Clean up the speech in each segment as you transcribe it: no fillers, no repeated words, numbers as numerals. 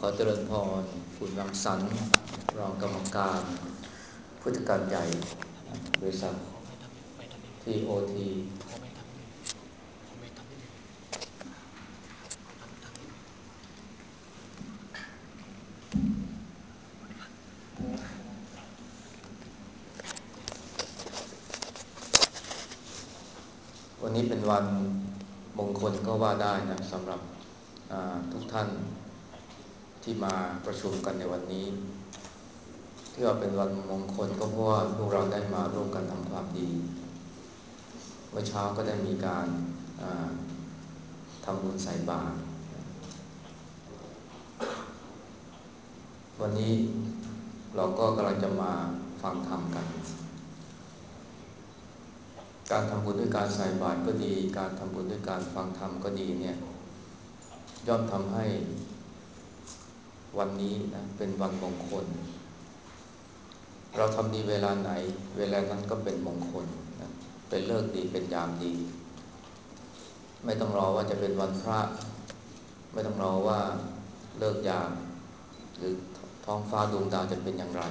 อเจริญพรคุณรังสรรค์รองกรรมการผู้จัดการใหญ่บริษัททีโอทีวันนี้เป็นวันมงคลก็ว่าได้นะสำหรับทุกท่านที่มาประชุมกันในวันนี้ที่ว่าเป็นวันมงคลก็เพราะว่าพวกเราได้มาร่วมกันทำความดีเมื่อเช้าก็ได้มีการทำบุญใส่บาตรวันนี้เราก็กำลังจะมาฟังธรรมกันการทำบุญด้วยการใส่บาตรก็ดีการทำบุญด้วยการฟังธรรมก็ดีเนี่ยย่อมทำให้วันนี้นะเป็นวันมงคลเราทำดีเวลาไหนเวลานั้นก็เป็นมงคลนะเป็นฤกษ์ดีเป็นยามดีไม่ต้องรอว่าจะเป็นวันพระไม่ต้องรอว่าเลิกยามหรือท้องฟ้าดวงดาวจะเป็นอย่างไร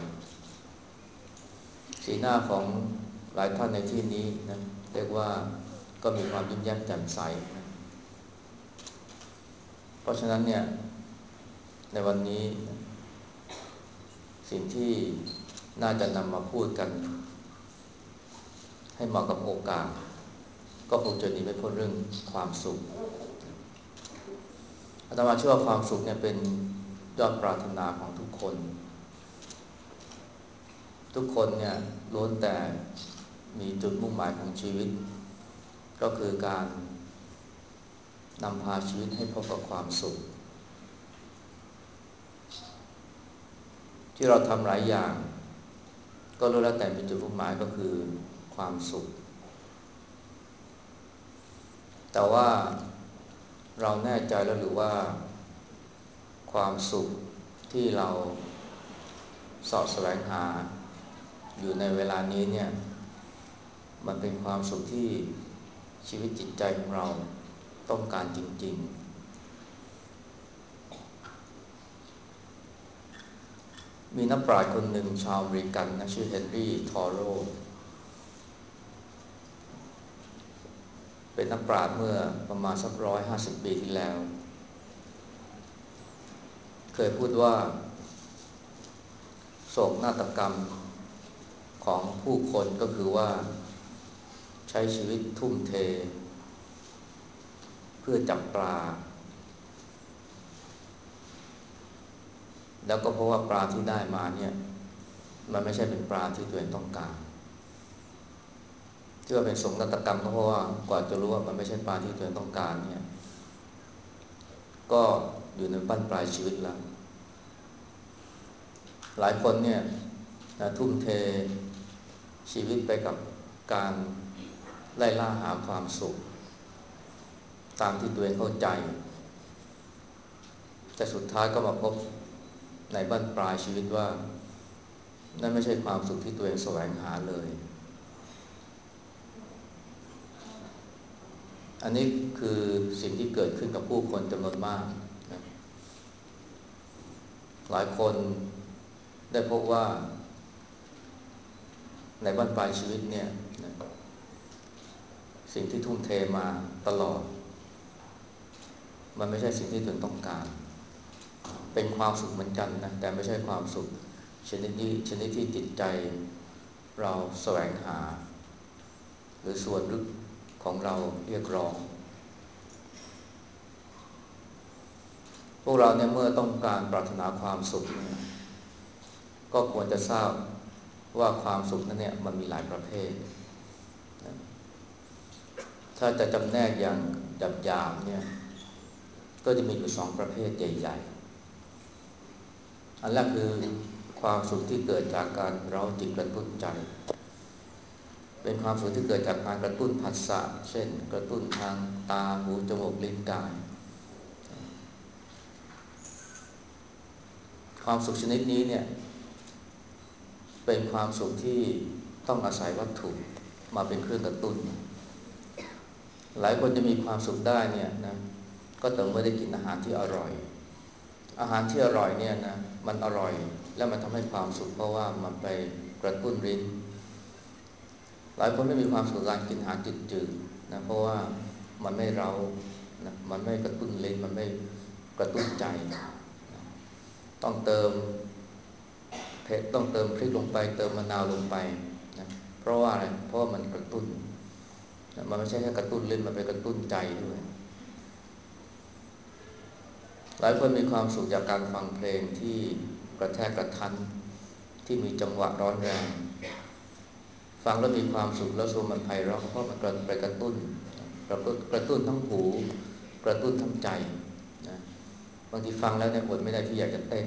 สีหน้าของหลายท่านในที่นี้นะเรียกว่าก็มีความยิ้มแย้มแจ่มใสนะเพราะฉะนั้นเนี่ยในวันนี้สิ่งที่น่าจะนำมาพูดกันให้เหมาะกับโอกาสก็คงจะหนีไม่พ้นเรื่องความสุขอาตมาเชื่อว่าความสุขเนี่ยเป็นยอดปรารถนาของทุกคนทุกคนเนี่ยล้วนแต่มีจุดมุ่งหมายของชีวิตก็คือการนำพาชีวิตให้พบกับความสุขที่เราทำหลายอย่างก็ล้วนแล้วแต่มีจุดมุ่งหมายก็คือความสุขแต่ว่าเราแน่ใจแล้วหรือว่าความสุขที่เราเสาะแสวงหาอยู่ในเวลานี้เนี่ยมันเป็นความสุขที่ชีวิตจิตใจของเราต้องการจริงๆมีนักปราชญ์คนหนึ่งชาวอเมริกันนะชื่อเฮนรี่ทอโร่เป็นนักปราชญ์เมื่อประมาณสัก150 ปีที่แล้วเคยพูดว่าโศกนาฏกรรมของผู้คนก็คือว่าใช้ชีวิตทุ่มเทเพื่อจับปลาแล้วก็เพราะว่าปลาที่ได้มาเนี่ยมันไม่ใช่เป็นปลาที่ตัวเองต้องการที่ว่าเป็นโศกนาฏกรรมก็เพราะว่ากว่าจะรู้ว่ามันไม่ใช่ปลาที่ตัวเองต้องการเนี่ยก็อยู่ในบั้นปลายชีวิตแล้วหลายคนเนี่ยทุ่มเทชีวิตไปกับการไล่ล่าหาความสุขตามที่ตัวเองเข้าใจแต่สุดท้ายก็มาพบในบั้นปลายชีวิตว่านั่นไม่ใช่ความสุขที่ตัวเองแสวงหาเลยอันนี้คือสิ่งที่เกิดขึ้นกับผู้คนจำนวนมากนะหลายคนได้พบว่าในบั้นปลายชีวิตเนี่ยนะสิ่งที่ทุ่มเทมาตลอดมันไม่ใช่สิ่งที่ตนต้องการเป็นความสุขเหมือนกันนะแต่ไม่ใช่ความสุขชนิดที่จิตใจเราแสวงหาหรือส่วนลึกของเราเรียกร้องพวกเราเนี่ยเมื่อต้องการปรารถนาความสุขเนี่ยก็ควรจะทราบว่าความสุขนั้นเนี่ยมันมีหลายประเภทนะถ้าจะจำแนกอย่างหยาบๆเนี่ยก็จะมีอยู่2 ประเภทใหญ่ๆอันแรกคือความสุขที่เกิดจากการเร้าจิตกระตุ้นใจเป็นความสุขที่เกิดจากการกระตุ้นผัสสะเช่นกระตุ้นทางตาหูจมูกลิ้นกายความสุขชนิดนี้เนี่ยเป็นความสุขที่ต้องอาศัยวัตถุมาเป็นเครื่องกระตุ้นหลายคนจะมีความสุขได้เนี่ยนะก็ต่อเมื่อได้กินอาหารที่อร่อยอาหารที่อร่อยเนี่ยนะมันอร่อยแล้วมันทำให้ความสุขเพราะว่ามันไปกระตุ้นลิ้นหลายคนไม่มีความสุขการกินอาหารจืดๆนะเพราะว่ามันไม่เร้านะมันไม่กระตุ้นลิ้นมันไม่กระตุ้นใจนะต้องเติมเผ็ดต้องเติมพริกลงไปเติมมะนาวลงไปนะเพราะว่าอะไรเพราะว่ามันกระตุ้นนะมันไม่ใช่แค่กระตุ้นลิ้นมันไปกระตุ้นใจด้วยหลายคนมีความสุขจากการฟังเพลงที่กระแทกกระทันที่มีจังหวะร้อนแรงฟังแล้วมีความสุขแล้วส่วนมันไพเราะเพราะมันไปกระตุ้นกระตุ้นทั้งหูกระตุ้นทั้งใจนะบางทีฟังแล้วเนี่ยอดไม่ได้ที่อยากจะเต้น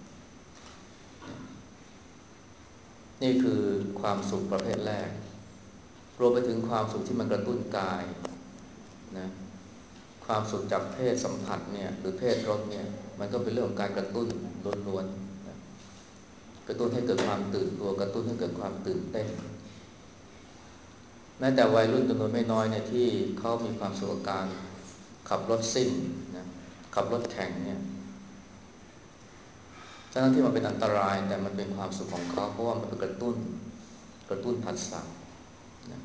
นี่คือความสุขประเภทแรกรวมไปถึงความสุขที่มันกระตุ้นกายนะความสุขจากเพศสัมผัสเนี่ยหรือเพศรสเนี่ยมันก็เป็นเรื่องของการกระตุ้นล้วนๆนะกระตุ้นให้เกิดความตื่นตัวกระตุ้นให้เกิดความตื่นเต้นแม้แต่วัยรุ่นจำนวนไม่น้อยเนี่ยที่เขามีความสุขกับการขับรถซิ่งนะขับรถแข่งเนี่ยทั้งที่มันเป็นอันตรายแต่มันเป็นความสุขของเขาเพราะว่ามันเป็นกระตุ้นผัสสะนะ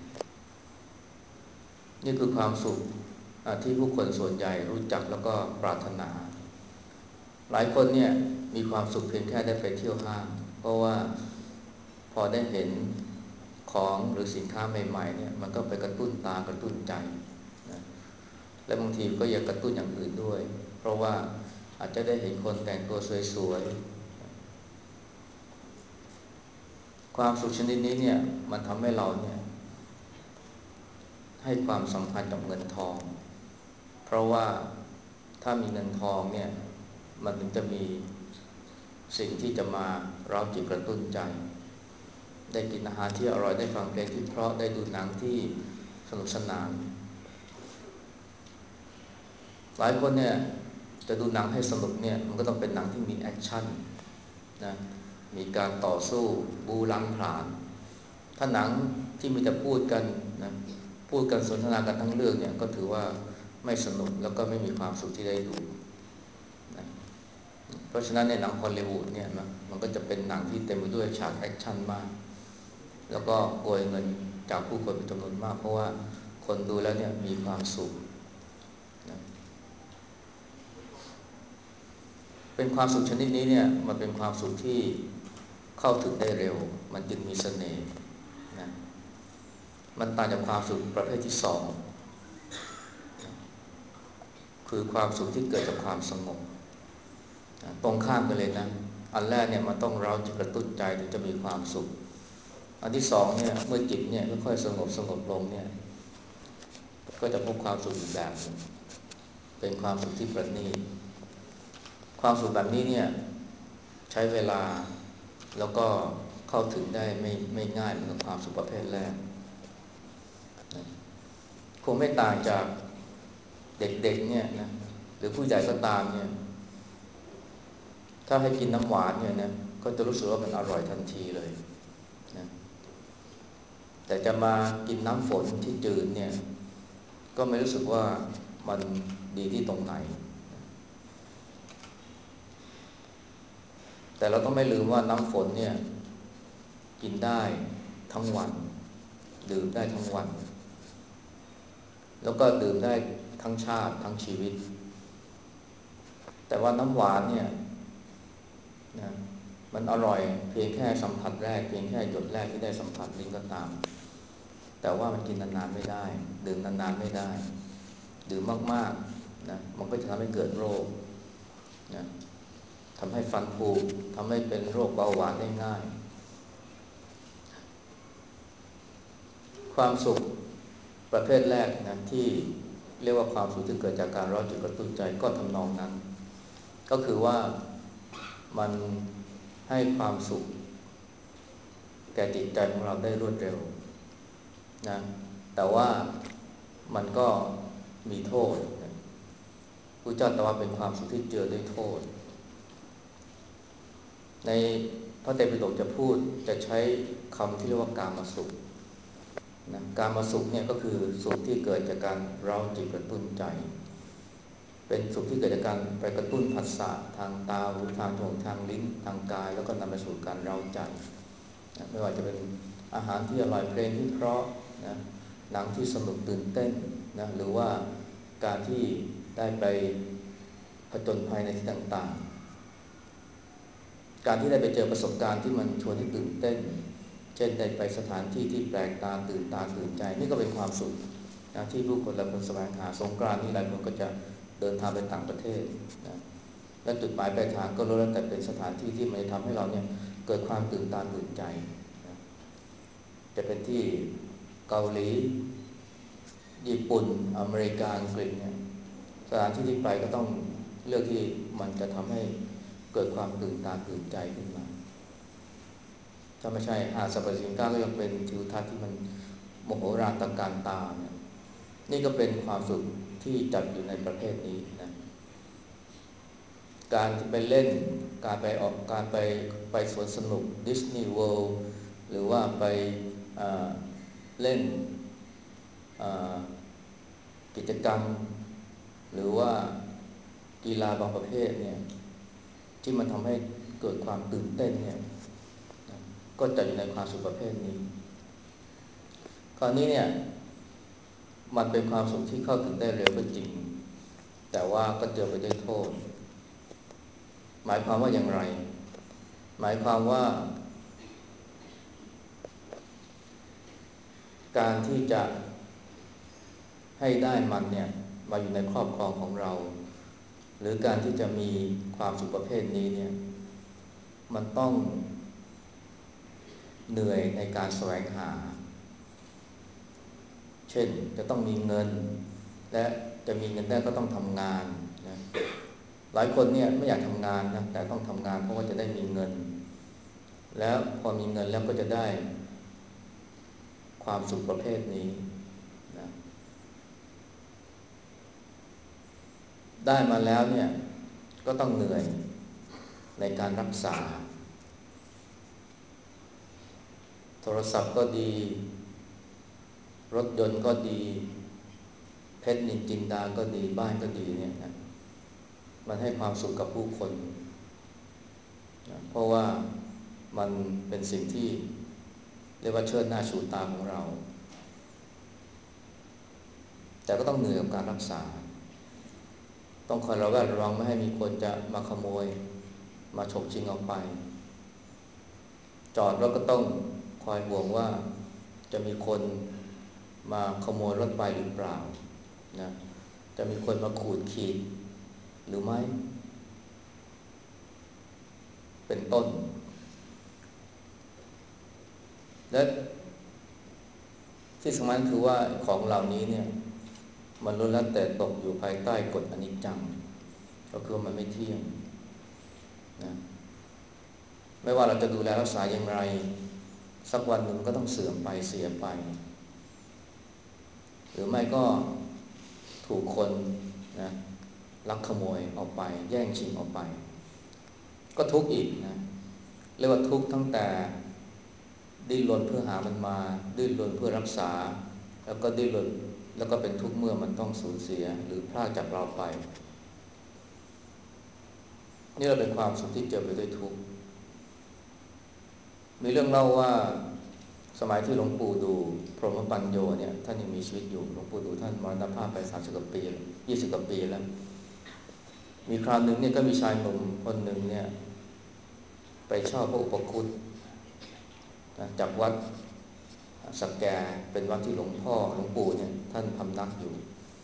นี่คือความสุขที่ผู้คนส่วนใหญ่รู้จักแล้วก็ปรารถนาหลายคนเนี่ยมีความสุขเพียงแค่ได้ไปเที่ยวห้างเพราะว่าพอได้เห็นของหรือสินค้าใหม่ๆเนี่ยมันก็ไปกระตุ้นตากระตุ้นใจนะและบางทีก็อยากกระตุ้นอย่างอื่นด้วยเพราะว่าอาจจะได้เห็นคนแต่งตัวสวยๆความสุขชนิดนี้เนี่ยมันทำให้เราเนี่ยให้ความสำคัญกับเงินทองเพราะว่าถ้ามีเงินทองเนี่ยมันถึงจะมีสิ่งที่จะมาเร้าจิตกระตุ้นใจได้กินอาหารที่อร่อยได้ฟังเพลงที่เพราะได้ดูหนังที่สนุกสนานหลายคนเนี่ยจะดูหนังให้สนุกเนี่ยมันก็ต้องเป็นหนังที่มีแอคชั่นนะมีการต่อสู้บู๊ล้างผลาญถ้าหนังที่มีแต่พูดกันนะพูดกันสนทนากันทั้งเรื่องเนี่ยก็ถือว่าไม่สนุกแล้วก็ไม่มีความสุขที่ได้ดูนะเพราะฉะนั้นในหนังฮอลลีวูดเนี่ยนะมันก็จะเป็นหนังที่เต็มไปด้วยฉากแอคชั่นมากแล้วก็โกยเงินจากผู้คนเป็นจำนวนมากเพราะว่าคนดูแล้วเนี่ยมีความสุขนะเป็นความสุขชนิดนี้เนี่ยมันเป็นความสุขที่เข้าถึงได้เร็วมันจึงมีเสน่ห์นะมันต่างจากความสุขประเภทที่สองคือความสุขที่เกิดจากความสงบนะตรงข้ามกันเลยนะอันแรกเนี่ยมันต้องเร้าจิตกระตุ้นใจถึงจะมีความสุขอันที่สองเนี่ยเมื่อจิตเนี่ยค่อยๆสงบลงเนี่ยก็จะพบความสุขอีกแบบนึงเป็นความสุขที่ประณีตความสุขแบบนี้เนี่ยใช้เวลาแล้วก็เข้าถึงได้ไม่ง่ายเหมือนกับความสุขประเภทแรกนะคงไม่ต่างจากเด็กๆเนี่ยนะหรือผู้ใหญ่ก็ตามเนี่ยถ้าให้กินน้ำหวานเนี่ยนะก็จะรู้สึกว่ามันอร่อยทันทีเลยนะแต่จะมากินน้ำฝนที่จืดเนี่ยก็ไม่รู้สึกว่ามันดีที่ตรงไหนแต่เราต้องไม่ลืมว่าน้ำฝนเนี่ยกินได้ทั้งวันดื่มได้ทั้งวันแล้วก็ดื่มได้ทั้งชาติทั้งชีวิตแต่ว่าน้ำหวานเนี่ยนะมันอร่อยเพียงแค่สัมผัสแรกเพียงแค่หยดแรกที่ได้สัมผัสลิ้นก็ตามแต่ว่ามันกินนานๆไม่ได้ดื่มนานๆไม่ได้ดื่มมากๆนะมันก็จะทำให้เกิดโรคนะทำให้ฟันผุทำให้เป็นโรคเบาหวานได้ง่ายความสุขประเภทแรกนะที่เรียกว่าความสุขที่เกิดจากการเร้าจิตกระตุ้นใจก็ทำนองนั้นก็คือว่ามันให้ความสุขแก่จิตใจของเราได้รวดเร็วนะแต่ว่ามันก็มีโทษนะพระเจ้าตรัสว่าเป็นความสุขที่เจือด้วยโทษในพระไตรปิฎกจะพูดจะใช้คำที่เรียกว่ากามสุขนะกามสุขเนี่ยก็คือสุขที่เกิดจากการเร้าจิตกระตุ้นใจเป็นสุขที่เกิดจากการไปกระตุ้นผัสสะทางตาหูทางจมูกทางลิ้นทางกายแล้วก็นำไปสู่การเร้าใจนะไม่ว่าจะเป็นอาหารที่อร่อยเพลงที่เพราะนะหนังที่สนุกตื่นเต้นนะหรือว่าการที่ได้ไปผจญภัยในที่ต่างๆการที่ได้ไปเจอประสบการณ์ที่มันชวนให้ตื่นเต้นเช่นได้ไปสถานที่ที่แปลกตาตื่นตาตื่นใจนี่ก็เป็นความสุขนะที่ผู้คนหลายคนแสวงหาสงกรานต์นี่หลายคนก็จะเดินทางไปต่างประเทศนะและจุดหมายปลายทางก็ล้วนแล้วแต่เป็นสถานที่ที่มันจะทำให้เราเนี่ยเกิดความตื่นตาตื่นใจนะจะเป็นที่เกาหลีญี่ปุ่นอเมริกาอังกฤษเนี่ยสถานที่ที่ไปก็ต้องเลือกที่มันจะทำให้เกิดความตื่นตาตื่นใจขึ้นมาถ้าไม่ใช่หาดสรรพสินค้าก็ยังเป็นทิวทัศน์ที่มันโมโหฬารตระการตาเนี่ยนี่ก็เป็นความสุขที่จัดอยู่ในประเภทนี้นะการที่ไปเล่นการไปออกการไปสวนสนุกดิสนีย์เวิลด์หรือว่าไปเล่นกิจกรรมหรือว่ากีฬาบางประเภทเนี่ยที่มันทำให้เกิดความตื่นเต้นเนี่ยก็จะอยู่ในความสุขประเภทนี้คราวนี้เนี่ยมันเป็นความสุขที่เข้าถึงได้เร็วก็จริงแต่ว่าก็เจอไปด้วยโทษหมายความว่าอย่างไรหมายความว่าการที่จะให้ได้มันเนี่ยมาอยู่ในครอบครองของเราหรือการที่จะมีความสุขประเภทนี้เนี่ยมันต้องเหนื่อยในการแสวงหาเช่นจะต้องมีเงินและจะมีเงินได้ก็ต้องทำงานนะหลายคนเนี่ยไม่อยากทำงานนะแต่ต้องทำงานเพราะว่าจะได้มีเงินแล้วพอมีเงินแล้วก็จะได้ความสุขประเภทนี้นะได้มาแล้วเนี่ยก็ต้องเหนื่อยในการรักษาโทรศัพท์ก็ดีรถยนต์ก็ดีเพชรนินจินดาก็ดีบ้านก็ดีเนี่ยนะมันให้ความสุขกับผู้คนนะเพราะว่ามันเป็นสิ่งที่เรียกว่าเชิดหน้าชูตาของเราแต่ก็ต้องเหนื่อยกับการรักษาต้องคอยระแวดระวังไม่ให้มีคนจะมาขโมยมาฉกชิงเอาไปจอดรถก็ต้องคอยห่วงว่าจะมีคนมาขโมยรถไปหรือเปล่านะจะมีคนมาขูดขีดหรือไม่เป็นต้นและที่สำคัญคือว่าของเหล่านี้เนี่ยมันล้วนแล้วแต่ตกอยู่ภายใต้กฎอนิจจังก็คือมันไม่เที่ยงนะไม่ว่าเราจะดูแลรักษาอย่างไรสักวันหนึ่งก็ต้องเสื่อมไปเสียไปหรือไม่ก็ถูกคนนะลักขโมยเอาไปแย่งชิงเอาไปก็ทุกข์อีกนะเรียกว่าทุกข์ตั้งแต่ดิ้นรนเพื่อหามันมาดิ้นรนเพื่อรักษาแล้วก็ดิ้นรนแล้วก็เป็นทุกข์เมื่อมันต้องสูญเสียหรือพลากจากเราไปนี่เราเป็นความสุขที่เจอไปด้วยทุกข์มีเรื่องเล่าว่าสมัยที่หลวงปู่ดูพรหมปัญโยเนี่ยท่านยังมีชีวิตอยู่หลวงปู่ดูท่านมรณภาพไป30 กว่าปี20 กว่าปีแล้วมีคราวหนึ่งเนี่ยก็มีชายหนุ่มคนหนึ่งเนี่ยไปเช่าพระอุปคุฎจากวัดสักแกเป็นวัดที่หลวงพ่อหลวงปู่เนี่ยท่านพำนักอยู่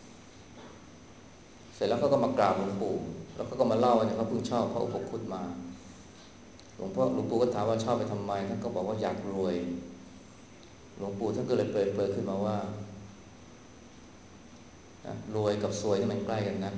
เสร็จแล้วเขาก็มากราบหลวงปู่แล้วเขาก็มาเล่าว่าเนี่ยเขาเพิ่งเช่าพระอุปคุฎมาหลวงปู่ก็ถามว่าเช่าไปทำไมท่านก็บอกว่าอยากรวยหลวงปู่ท่านก็เลยเปิดขึ้นมาว่ารวยกับซวยนี่มันใกล้กันนะ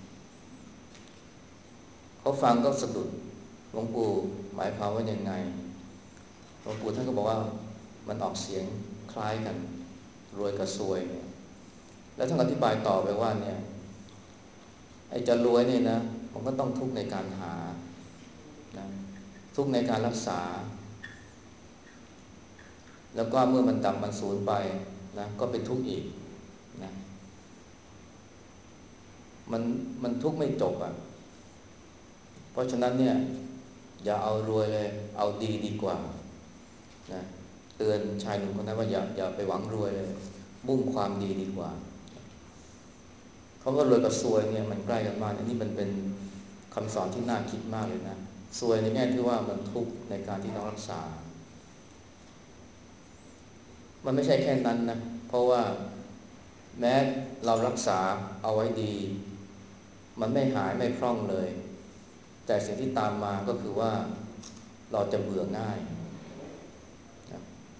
เขาฟังก็สะดุดหลวงปู่หมายความว่ายังไงหลวงปู่ท่านก็บอกว่ามันออกเสียงคล้ายกันรวยกับซวยแล้วท่านอธิบายต่อไปว่าเนี่ยไอ้จะรวยเนี่ยนะมันก็ต้องทุกข์ในการหานะทุกข์ในการรักษาแล้วก็เมื่อมันดับมันสูญไปนะก็เป็นทุกข์อีกนะมันมันทุกข์ไม่จบอ่ะเพราะฉะนั้นเนี่ยอย่าเอารวยเลยเอาดีดีกว่านะเตือนชายหนุ่มคนนั้นว่าอย่าไปหวังรวยเลยมุ่งความดีดีกว่าคำว่ารวยกับซวยเนี่ยมันใกล้กันมากอันนี้มันเป็นคำสอนที่น่าคิดมากเลยนะซวยในแง่ที่ว่ามันทุกข์ในการที่ต้องรักษามันไม่ใช่แค่นั้นนะเพราะว่าแม้เรารักษาเอาไว้ดีมันไม่หายไม่คล่องเลยแต่สิ่งที่ตามมาก็คือว่าเราจะเบื่อง่ายนะ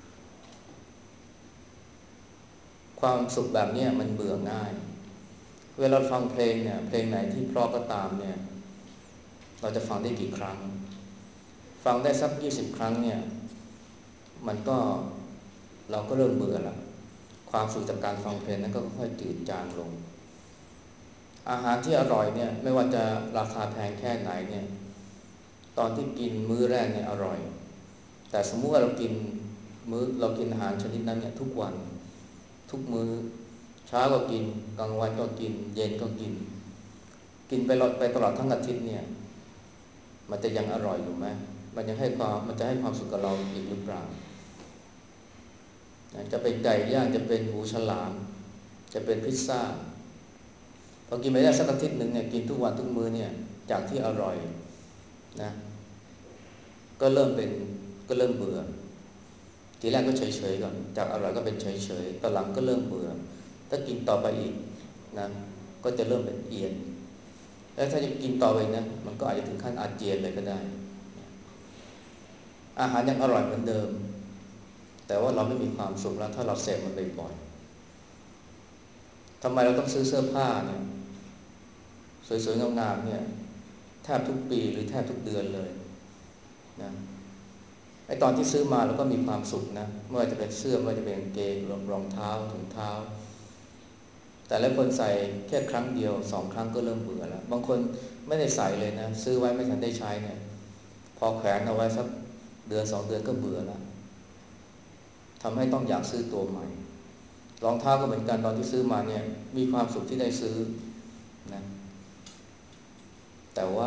ความสุขแบบนี้มันเบื่อง่ายเวลาฟังเพลงเนี่ยเพลงไหนที่เพราะก็ตามเนี่ยเราจะฟังได้กี่ครั้งฟังได้สัก20 ครั้งเนี่ยมันก็เราก็เริ่มเบื่อละความสุขจากการฟังเพลงนั้นก็ค่อยๆจืดจางลงอาหารที่อร่อยเนี่ยไม่ว่าจะราคาแพงแค่ไหนเนี่ยตอนที่กินมื้อแรกเนี่ยอร่อยแต่สมมุติว่าเรากินอาหารชนิดนั้นเนี่ยทุกวันทุกมื้อเช้าก็กินกลางวันก็กินเย็นก็กินไปตลอดทั้งอาทิตย์เนี่ยมันจะยังอร่อยอยู่ไหมมันจะให้ความสุขกับเราอีกหรือเปล่าจะเป็นไก่ย่างจะเป็นหูฉลามจะเป็นพิซซ่าพอกินไปได้สักอาทิตย์หนึ่งเนี่ยกินทุกวันทุกมื้อเนี่ยจากที่อร่อยนะก็เริ่มเป็นก็เริ่มเบื่อทีแรกก็เฉยๆก่อนจากอร่อยก็เป็นเฉยๆตอนหลังก็เริ่มเบื่อถ้ากินต่อไปอีกนะก็จะเริ่มเป็นเอียนแล้วถ้าจะกินต่อไปนะมันก็อาจจะถึงขั้นอาเจียนเลยก็ได้อาหารยังอร่อยเหมือนเดิมแต่ว่าเราไม่มีความสุขแล้วถ้าเราเสพมันบ่อยๆทำไมเราต้องซื้อเสื้อผ้าเนี่ยสวยๆงามๆเนี่ยแทบทุกปีหรือแทบทุกเดือนเลยนะไอ้ตอนที่ซื้อมาเราก็มีความสุขนะไม่ว่าจะเป็นเสื้อไม่ว่าจะเป็นกางเกงรองเท้าถุงเท้าแต่ละคนใส่แค่ครั้งเดียว2 ครั้งก็เริ่มเบื่อแล้วบางคนไม่ได้ใส่เลยนะซื้อไว้ไม่ทันได้ใช้เนี่ยพอแขวนเอาไว้สัก1-2 เดือนก็เบื่อแล้วทำให้ต้องอยากซื้อตัวใหม่รองเท้าก็เหมือนกันตอนที่ซื้อมาเนี่ยมีความสุขที่ได้ซื้อนะแต่ว่า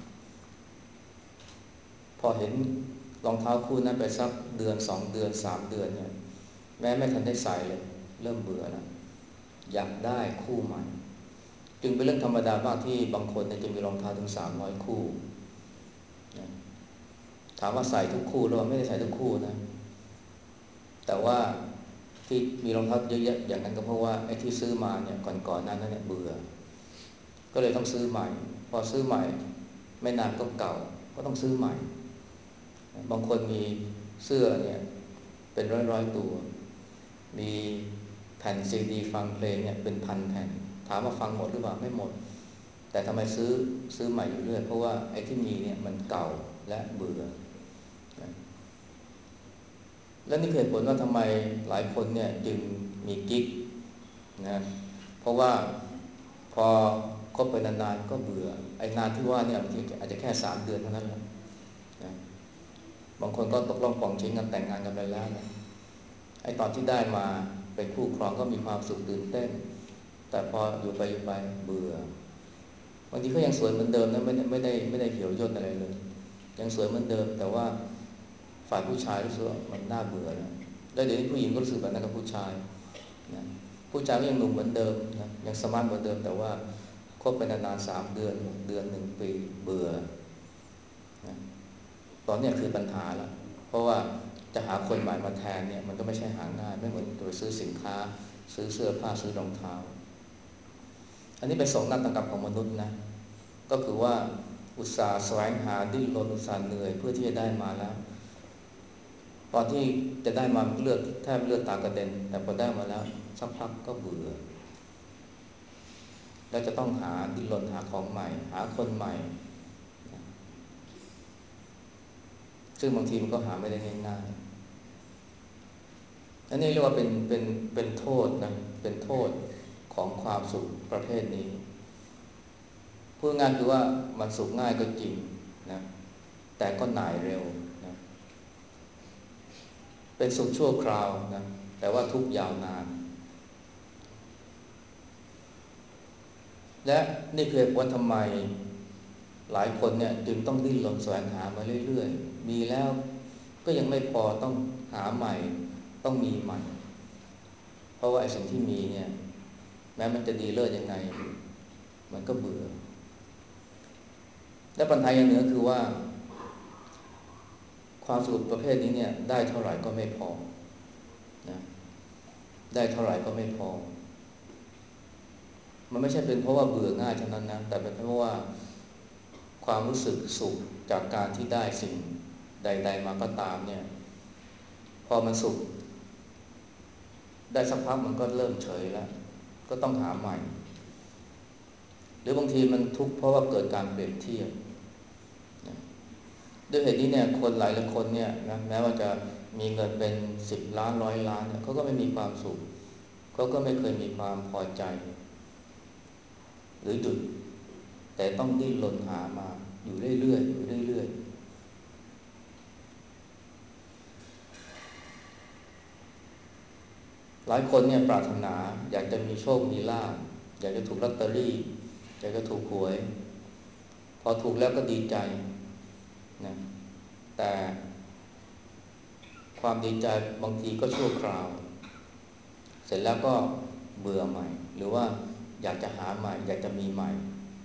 พอเห็นรองเท้าคู่นั้นไปสัก1-2 เดือน3 เดือนเนี่ยแม้ไม่ทันได้ใส่เลยเริ่มเบื่อแล้วอยากได้คู่ใหม่จึงเป็นเรื่องธรรมดามากที่บางคนเนี่ยจะมีรองเท้าถึง300 คู่นะถามว่าใส่ทุกคู่หรือเปล่าไม่ได้ใส่ทุกคู่นะแต่ว่าที่มีรองเท้าเยอะๆอย่างนั้นก็เพราะว่าไอ้ที่ซื้อมาเนี่ยก่อนๆนั้นเนี่ยเบื่อก็เลยต้องซื้อใหม่พอซื้อใหม่ไม่นานก็เก่าก็ต้องซื้อใหม่บางคนมีเสื้อเนี่ยเป็นร้อยๆตัวมีแผ่นซีดีฟังเพลงเนี่ยเป็น1,000 แผ่นถามว่าฟังหมดหรือเปล่าไม่หมดแต่ทำไมซื้อใหม่อยู่เรื่อยเพราะว่าไอ้ที่มีเนี่ยมันเก่าและเบื่อและนี่คือเหตุผลว่าทำไมหลายคนเนี่ยจึงมีกิ๊กนะเพราะว่าพอคบไปนานๆก็เบื่อไอ้นานที่ว่าเนี่ยอาจจะแค่3 เดือนเท่านั้นแหละนะบางคนก็ตกลงปลองชิ้นกันแต่งงานกันไปแล้วนะไอ้ตอนที่ได้มาเป็นคู่ครองก็มีความสุขตื่นเต้นแต่พออยู่ไปเบื่อบางทีก็ยังสวยเหมือนเดิมนะไม่ได้เหี่ยวย่นอะไรเลยยังสวยเหมือนเดิมแต่ว่าฝ่ายผู้ชายรู้สึกว่ามันน่าเบื่อแล้วเดี๋ยวนี้ผู้หญิงก็รู้สึกแบบนั้นกับผู้ชายนะผู้ชายก็ยังหนุ่มเหมือนเดิมนะยังสมาร์ทเหมือนเดิมแต่ว่าคบไปนานๆ3 เดือน6 เดือน1 ปีเบื่อนะตอนนี้คือปัญหาละเพราะว่าจะหาคนใหม่มาแทนเนี่ยมันก็ไม่ใช่หาง่ายไม่เหมือนตัวซื้อสินค้าซื้อเสื้อผ้าซื้อรองเท้าอันนี้เป็นสองนาฏกรรมของมนุษย์นะก็คือว่าอุตสาห์แสวงหาดิ้นรนอุตสาห์เหนื่อยเพื่อที่จะได้มาแล้วตอนที่จะได้มาเลือดแทบเลือดตากระเด็นแต่พอได้มาแล้วสักพักก็เบื่อแล้วจะต้องหาดิ้นรนหาของใหม่หาคนใหม่ซึ่งบางทีมันก็หาไม่ได้ง่ายๆอันนี้เรียกว่าเป็นโทษนะเป็นโทษของความสุขประเภทนี้พูดง่ายคือว่ามันสุขง่ายก็จริงนะแต่ก็หน่ายเร็วนะเป็นสุขชั่วคราวนะแต่ว่าทุกข์ยาวนานและนี่คือว่าทำไมหลายคนเนี่ยจึงต้องดิ้นรนแสวงหามาเรื่อยๆมีแล้วก็ยังไม่พอต้องหาใหม่ต้องมีใหม่เพราะว่าไอ้สิ่งที่มีเนี่ยแม้มันจะดีเลิศยังไงมันก็เบื่อและปัญหาอย่างหนึ่งก็คือว่าความสุขประเภทนี้เนี่ยได้เท่าไหร่ก็ไม่พอนะได้เท่าไหร่ก็ไม่พอมันไม่ใช่เป็นเพราะว่าเบื่อง่ายเท่านั้นนะแต่เป็นเพราะว่าความรู้สึกสุขจากการที่ได้สิ่งใดๆมาก็ตามเนี่ยพอมันสุขได้สักพักมันก็เริ่มเฉยแล้วก็ต้องหาใหม่หรือบางทีมันทุกข์เพราะว่าเกิดการเปรียบเทียบด้วยเหตุนี้เนี่ยคนหลายคนเนี่ยนะแม้ว่าจะมีเงินเป็น10 ล้าน100 ล้านเนี่ยเขาก็ไม่มีความสุขเขาก็ไม่เคยมีความพอใจหรือหยุดแต่ต้องดิ้นรนหามาอยู่เรื่อยๆอยู่เรื่อยๆหลายคนเนี่ยปรารถนาอยากจะมีโชคมีลาภอยากจะถูกลอตเตอรี่อยากจะถูกหวยพอถูกแล้วก็ดีใจนะแต่ความดีใจบางทีก็ชั่วคราวเสร็จแล้วก็เบื่อใหม่หรือว่าอยากจะหาใหม่อยากจะมีใหม่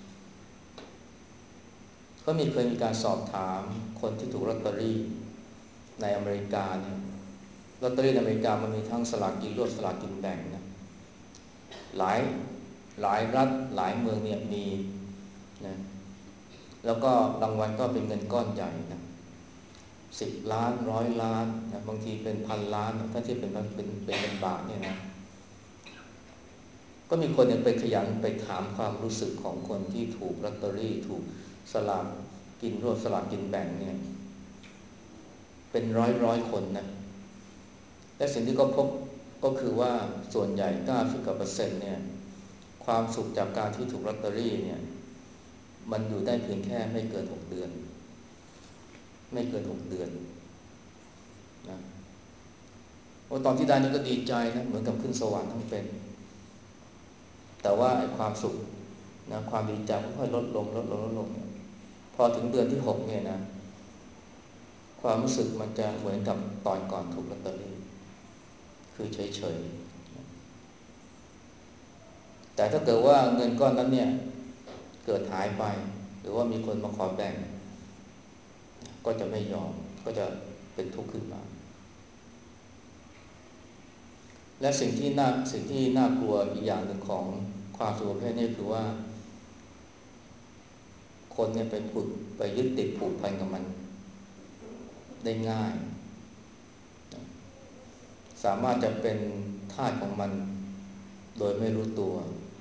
ก็เคยมีการสอบถามคนที่ถูกลอตเตอรี่ในอเมริกาเนี่ยลอตเตอรี่ในอเมริกามันมีทั้งสลากกินรวบสลากกินแบ่งนะหลายหลายรัฐหลายเมืองเนี่ยมีนะแล้วก็รางวัลก็เป็นเงินก้อนใหญ่นะ10 ล้าน100 ล้านนะบางทีเป็น1,000 ล้านถ้าเทียบเป็นบาทเนี่ยนะก็มีคนเนี่ยไปขยันไปถามความรู้สึกของคนที่ถูกลอตเตอรี่ถูกสลากกินรวบสลากกินแบ่งเนี่ยเป็นร้อยคนนะและสิ่งที่เขาพบก็คือว่าส่วนใหญ่90%เนี่ยความสุขจากการที่ถูกลอตเตอรี่เนี่ยมันอยู่ได้เพียงแค่ไม่เกิน6 เดือนไม่เกิน6 เดือนนะโอ้ตอนที่ได้นี่ก็ดีใจนะเหมือนกับขึ้นสวรรค์ทั้งเป็นแต่ว่าไอ้ความสุขนะความดีใจค่อยๆลดลงเนี่ยพอถึงเดือนที่6เนี่ยนะความรู้สึกมันจะเหมือนกับตอนก่อนถูกลอตเตอรี่คือเฉยๆแต่ถ้าเกิดว่าเงินก้อนนั้นเนี่ยเกิดหายไปหรือว่ามีคนมาขอแบ่งก็จะไม่ยอมก็จะเป็นทุกข์ขึ้นมาและสิ่งที่น่ากลัวอีกอย่างหนึ่งของความสุขประเภทนี้คือว่าคนเนี่ยไปยึดติดผูกพันกับมันได้ง่ายสามารถจะเป็นทาสของมันโดยไม่รู้ตัว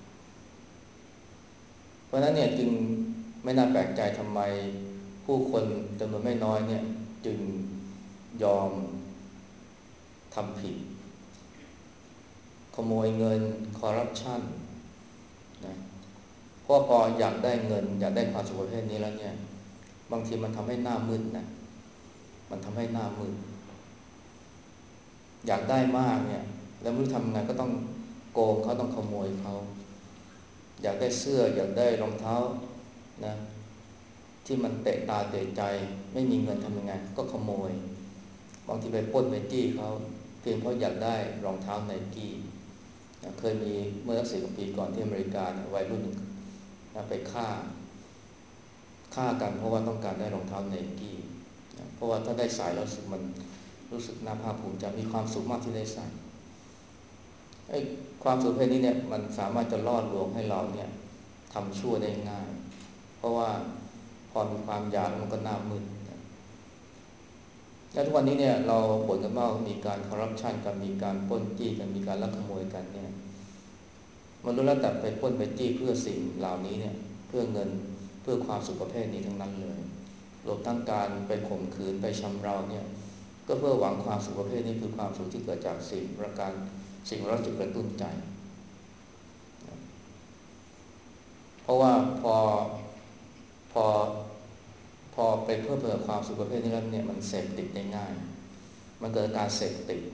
เพราะฉะนั้นเนี่ยจึงไม่น่าแปลกใจทำไมผู้คนจำนวนไม่น้อยเนี่ยจึงยอมทำผิดขโมยเงินคอร์รัปชันนะเพราะพออยากได้เงินอยากได้ความสุขประเภทนี้แล้วเนี่ยบางทีมันทำให้หน้ามืดนะมันทำให้หน้ามืดอยากได้มากเนี่ยแล้วไม่รู้ทำไงก็ต้องโกงเขาต้องขโมยเขาอยากได้เสื้ออยากได้รองเท้านะที่มันเตะตาเตะใจไม่มีเงินทำยังไงก็ขโมยบางทีไปปล้นไปจี้เขาเพียงเพราะอยากได้รองเท้าไนกี้เคยมีเมื่อสัก10 กว่าปีก่อนที่อเมริกาวัยรุ่นไปฆ่ากันเพราะว่าต้องการได้รองเท้าไนกี้เพราะว่าถ้าได้ใส่แล้วมันรู้สึกน่าภาคภูมิใจมีความสุขมากที่ได้ใส่ไอ้ความสุขเพศนี้เนี่ยมันสามารถจะล่อลวงให้เราเนี่ยทำชั่วได้ง่ายเพราะว่าพอมีความอยากมันก็หน้ามืดและทุกวันนี้เนี่ยเราบ่นกันว่ามีการคอร์รัปชันกันมีการปล้นจี้กันมีการลักขโมยกันเนี่ยมันรู้แล้วแต่ไปปล้นไปจี้เพื่อสิ่งเหล่านี้เนี่ยเพื่อเงินเพื่อความสุขประเภทนี้ทั้งนั้นเลยรวมทั้งการไปข่มขืนไปชำเราเนี่ยก็เพื่อหวังความสุขประเภทนี้คือความสุขที่เกิดจากสิ่งประการสิ่งเราจุดกระตุ้นใจเพราะว่าพอพอไปเพิ่มความสุขประเภทนี้แล้วเนี่ยมันเสพติดได้ง่ายมันเกิดการเสพติด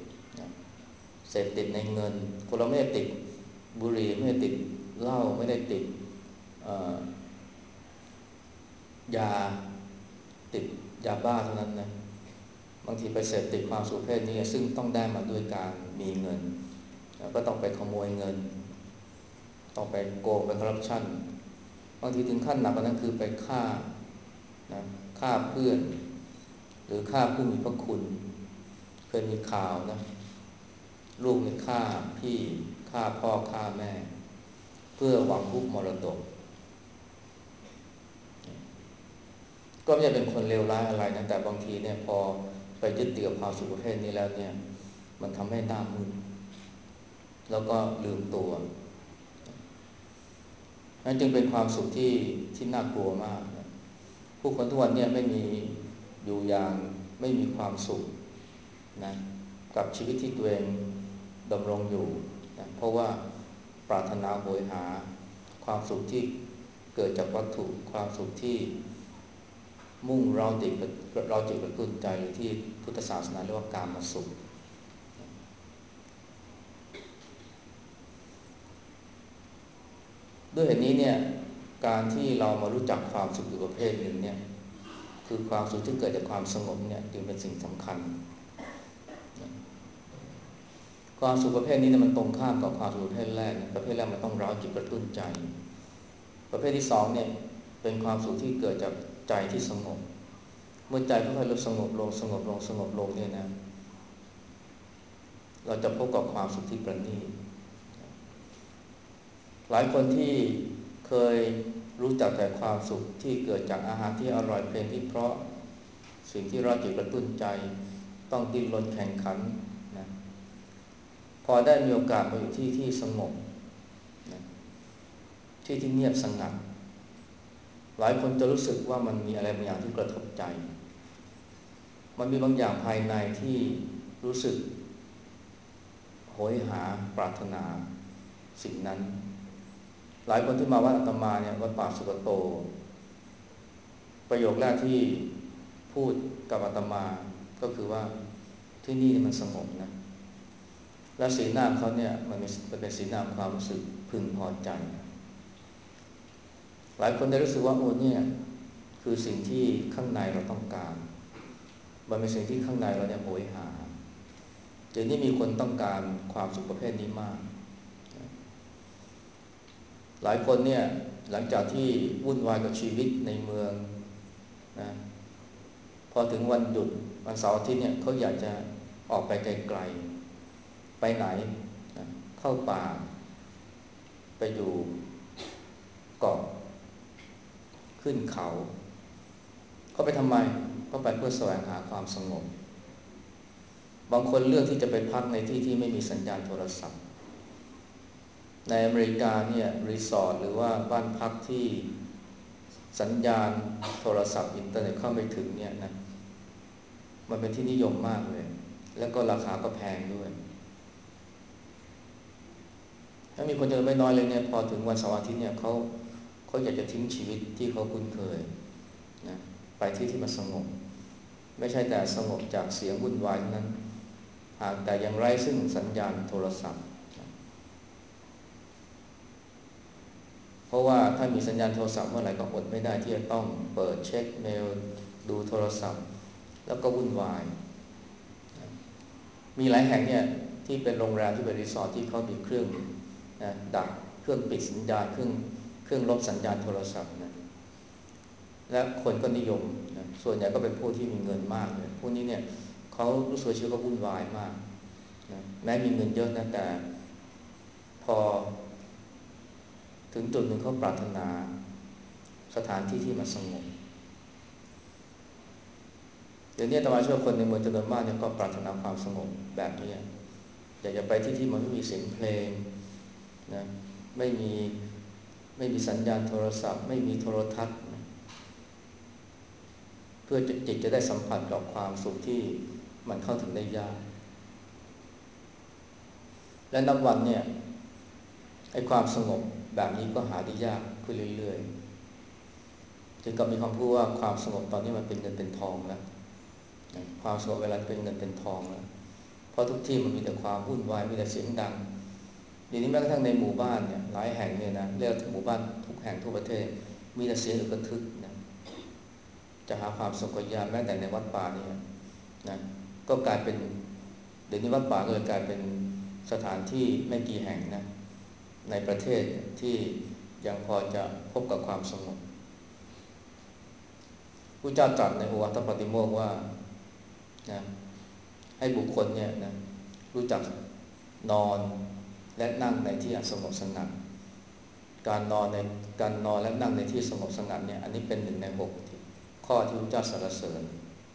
เสพติดในเงินคนเราไม่ได้ติดบุหรี่ไม่ได้ติดเหล้าไม่ได้ติดยาติดยาบ้าเท่านั้นนะบางทีไปเสพติดความสุขเพศนี้ซึ่งต้องได้มาด้วยการมีเงินก็ต้องไปขโมยเงินต้องไปโกงไปคอร์รัปชันบางทีถึงขั้นหนักกว่านั้นคือไปฆ่านะฆ่าเพื่อนหรือฆ่าผู้มีพระคุณเคยมีข่าวนะลูกนี่ฆ่าพี่ฆ่าพ่อฆ่าแม่เพื่อหวังฮุบมรดกก็ไม่ใช่เป็นคนเลวร้ายอะไรนะแต่บางทีเนี่ยพอไปยึดติดกับความสุขประเภทนี้แล้วเนี่ยมันทำให้หน้ามืดแล้วก็ลืมตัวนั่นจึงเป็นความสุขที่น่ากลัวมากนะผู้คนทุกวันเนี่ยไม่มีอยู่อย่างไม่มีความสุขนะกับชีวิตที่ตัวเองดำรงอยู่นะเพราะว่าปรารถนาโหยหาความสุขที่เกิดจากวัตถุความสุขที่มุ่งเราจิตกระตุ้นใจที่พุทธศาสนาเรียกว่ากามสุขด้วยเหตุนี้เนี่ยการที่เรามารู้จักความสุขอีกประเภทหนึ่งเนี่ยคือความสุขที่เกิดจากความสงบเนี่ยจึงเป็นสิ่งสำคัญความสุขประเภทนี้เนี่ยมันตรงข้ามกับความสุขประเภทแรกประเภทแรกมันต้องเร้าจิตกระตุ้นใจประเภทที่สองเนี่ยเป็นความสุขที่เกิดจากใจที่สงบเมื่อใจค่อยๆลดสงบลงสงบลงสงบลงเนี่ยนะเราจะพบกับความสุขที่ประณีตหลายคนที่เคยรู้จักแต่ความสุขที่เกิดจากอาหารที่อร่อยเพลงที่เพราะสิ่งที่เราจิตกระตุ้นใจต้องดิ้นรนแข่งขันนะพอได้มีโอกาสมาอยู่ที่สงบนะที่เงียบสงัดหลายคนจะรู้สึกว่ามันมีอะไรบางอย่างที่กระทบใจมันมีบางอย่างภายในที่รู้สึกโหยหาปรารถนาสิ่งนั้นหลายคนที่มาวัดอาตมาเนี่ยวัดป่าสุกโตประโยคแรกที่พูดกับอาตมาก็คือว่าที่นี่มันสงบนะและสีหน้าเขาเนี่ยมันเป็นสีหน้าความรู้สึกพึงพอใจหลายคนได้รู้สึกว่าโอ้เนี่ยคือสิ่งที่ข้างในเราต้องการมันเป็นสิ่งที่ข้างในเราเนี่ยโหยหาเดี๋ยวนี้มีคนต้องการความสุขประเภทนี้มากหลายคนเนี่ยหลังจากที่วุ่นวายกับชีวิตในเมืองนะพอถึงวันหยุดวันเสาร์อาทิตย์เนี่ยเขาอยากจะออกไปไกลๆไปไหนนะเข้าป่าไปอยู่เกาะขึ้นเขาเขาไปทำไมเขาไปเพื่อแสวงหาความสงบบางคนเลือกที่จะไปพักในที่ที่ไม่มีสัญญาณโทรศัพท์ในอเมริกาเนี่ยรีสอร์ทหรือว่าบ้านพักที่สัญญาณโทรศัพท์อินเทอร์เน็ตเข้าไม่ถึงเนี่ยนะมันเป็นที่นิยมมากเลยแล้วก็ราคาก็แพงด้วยถ้ามีคนจำนวนไม่น้อยเลยเนี่ยพอถึงวันเสาร์อาทิตย์เนี่ยเขาอยากจะทิ้งชีวิตที่เขาคุ้นเคยนะไปที่มันสงบไม่ใช่แต่สงบจากเสียงวุ่นวายนั้นหากแต่ยังไร้ซึ่งสัญญาณโทรศัพท์เพราะว่าถ้ามีสัญญาณโทรศัพท์เมื่อไหร่ก็อดไม่ได้ที่จะต้องเปิดเช็คเมลดูโทรศัพท์แล้วก็วุ่นวายมีหลายแห่งเนี่ยที่เป็นโรงแรมที่เป็นรีสอร์ทที่เขามีเครื่องนะดักเครื่องปิดสัญญาณเครื่องลบสัญญาณโทรศัพท์นะและคนก็นิยมนะส่วนใหญ่ก็เป็นผู้ที่มีเงินมากเลยพวกนี้เนี่ยเขารู้สึกชีวิตก็วุ่นวายมากนะแม้มีเงินเยอะนะแต่พอถึงจุดหนึ่งเขาปรารถนาสถานที่ที่มันสงบเดี๋ยวนี้อาตมาเชื่อคนในเมืองจำนวนมากเนี่ยก็ปรารถนาความสงบแบบนี้อยากจะไปที่มันไม่มีเสียงเพลงนะไม่มีสัญญาณโทรศัพท์ไม่มีโทรทัศน์นะเพื่อจิตจะได้สัมผัสกับความสุขที่มันเข้าถึงได้ยากและนับวันเนี่ยไอ้ความสงบแบบนี้ก็หาได้ยากขึ้นเรื่อยๆจึงก็มีคำพูดว่าความสงบตอนนี้มันเป็นเงินเป็นทองแล้วความสงบเวลาเป็นเงินเป็นทองแล้วเพราะทุกที่มันมีแต่ความวุ่นวายมีแต่เสียงดังเดี๋ยวนี้แม้กระทั่งในหมู่บ้านเนี่ยหลายแห่งเนี่ยนะเรียกหมู่บ้านทุกแห่งทั่วประเทศมีแต่เสียงอึกระทึกนะจะหาความสงบยากแม้แต่ในวัดป่าเนี่ยนะก็กลายเป็นเดี๋ยวนี้วัดป่าก็เลยกลายเป็นสถานที่ไม่กี่แห่งนะในประเทศที่ยังพอจะพบกับความสงบพระเจ้าตรัสในโอวาทปาติโมกข์ว่านะให้บุคคลเนี่ยนะรู้จักนอนและนั่งในที่สงบสงัดการนอนและนั่งในที่สงบสงัดเนี่ยอันนี้เป็นหนึ่งใน6ข้อที่พระเจ้าสรรเสริญ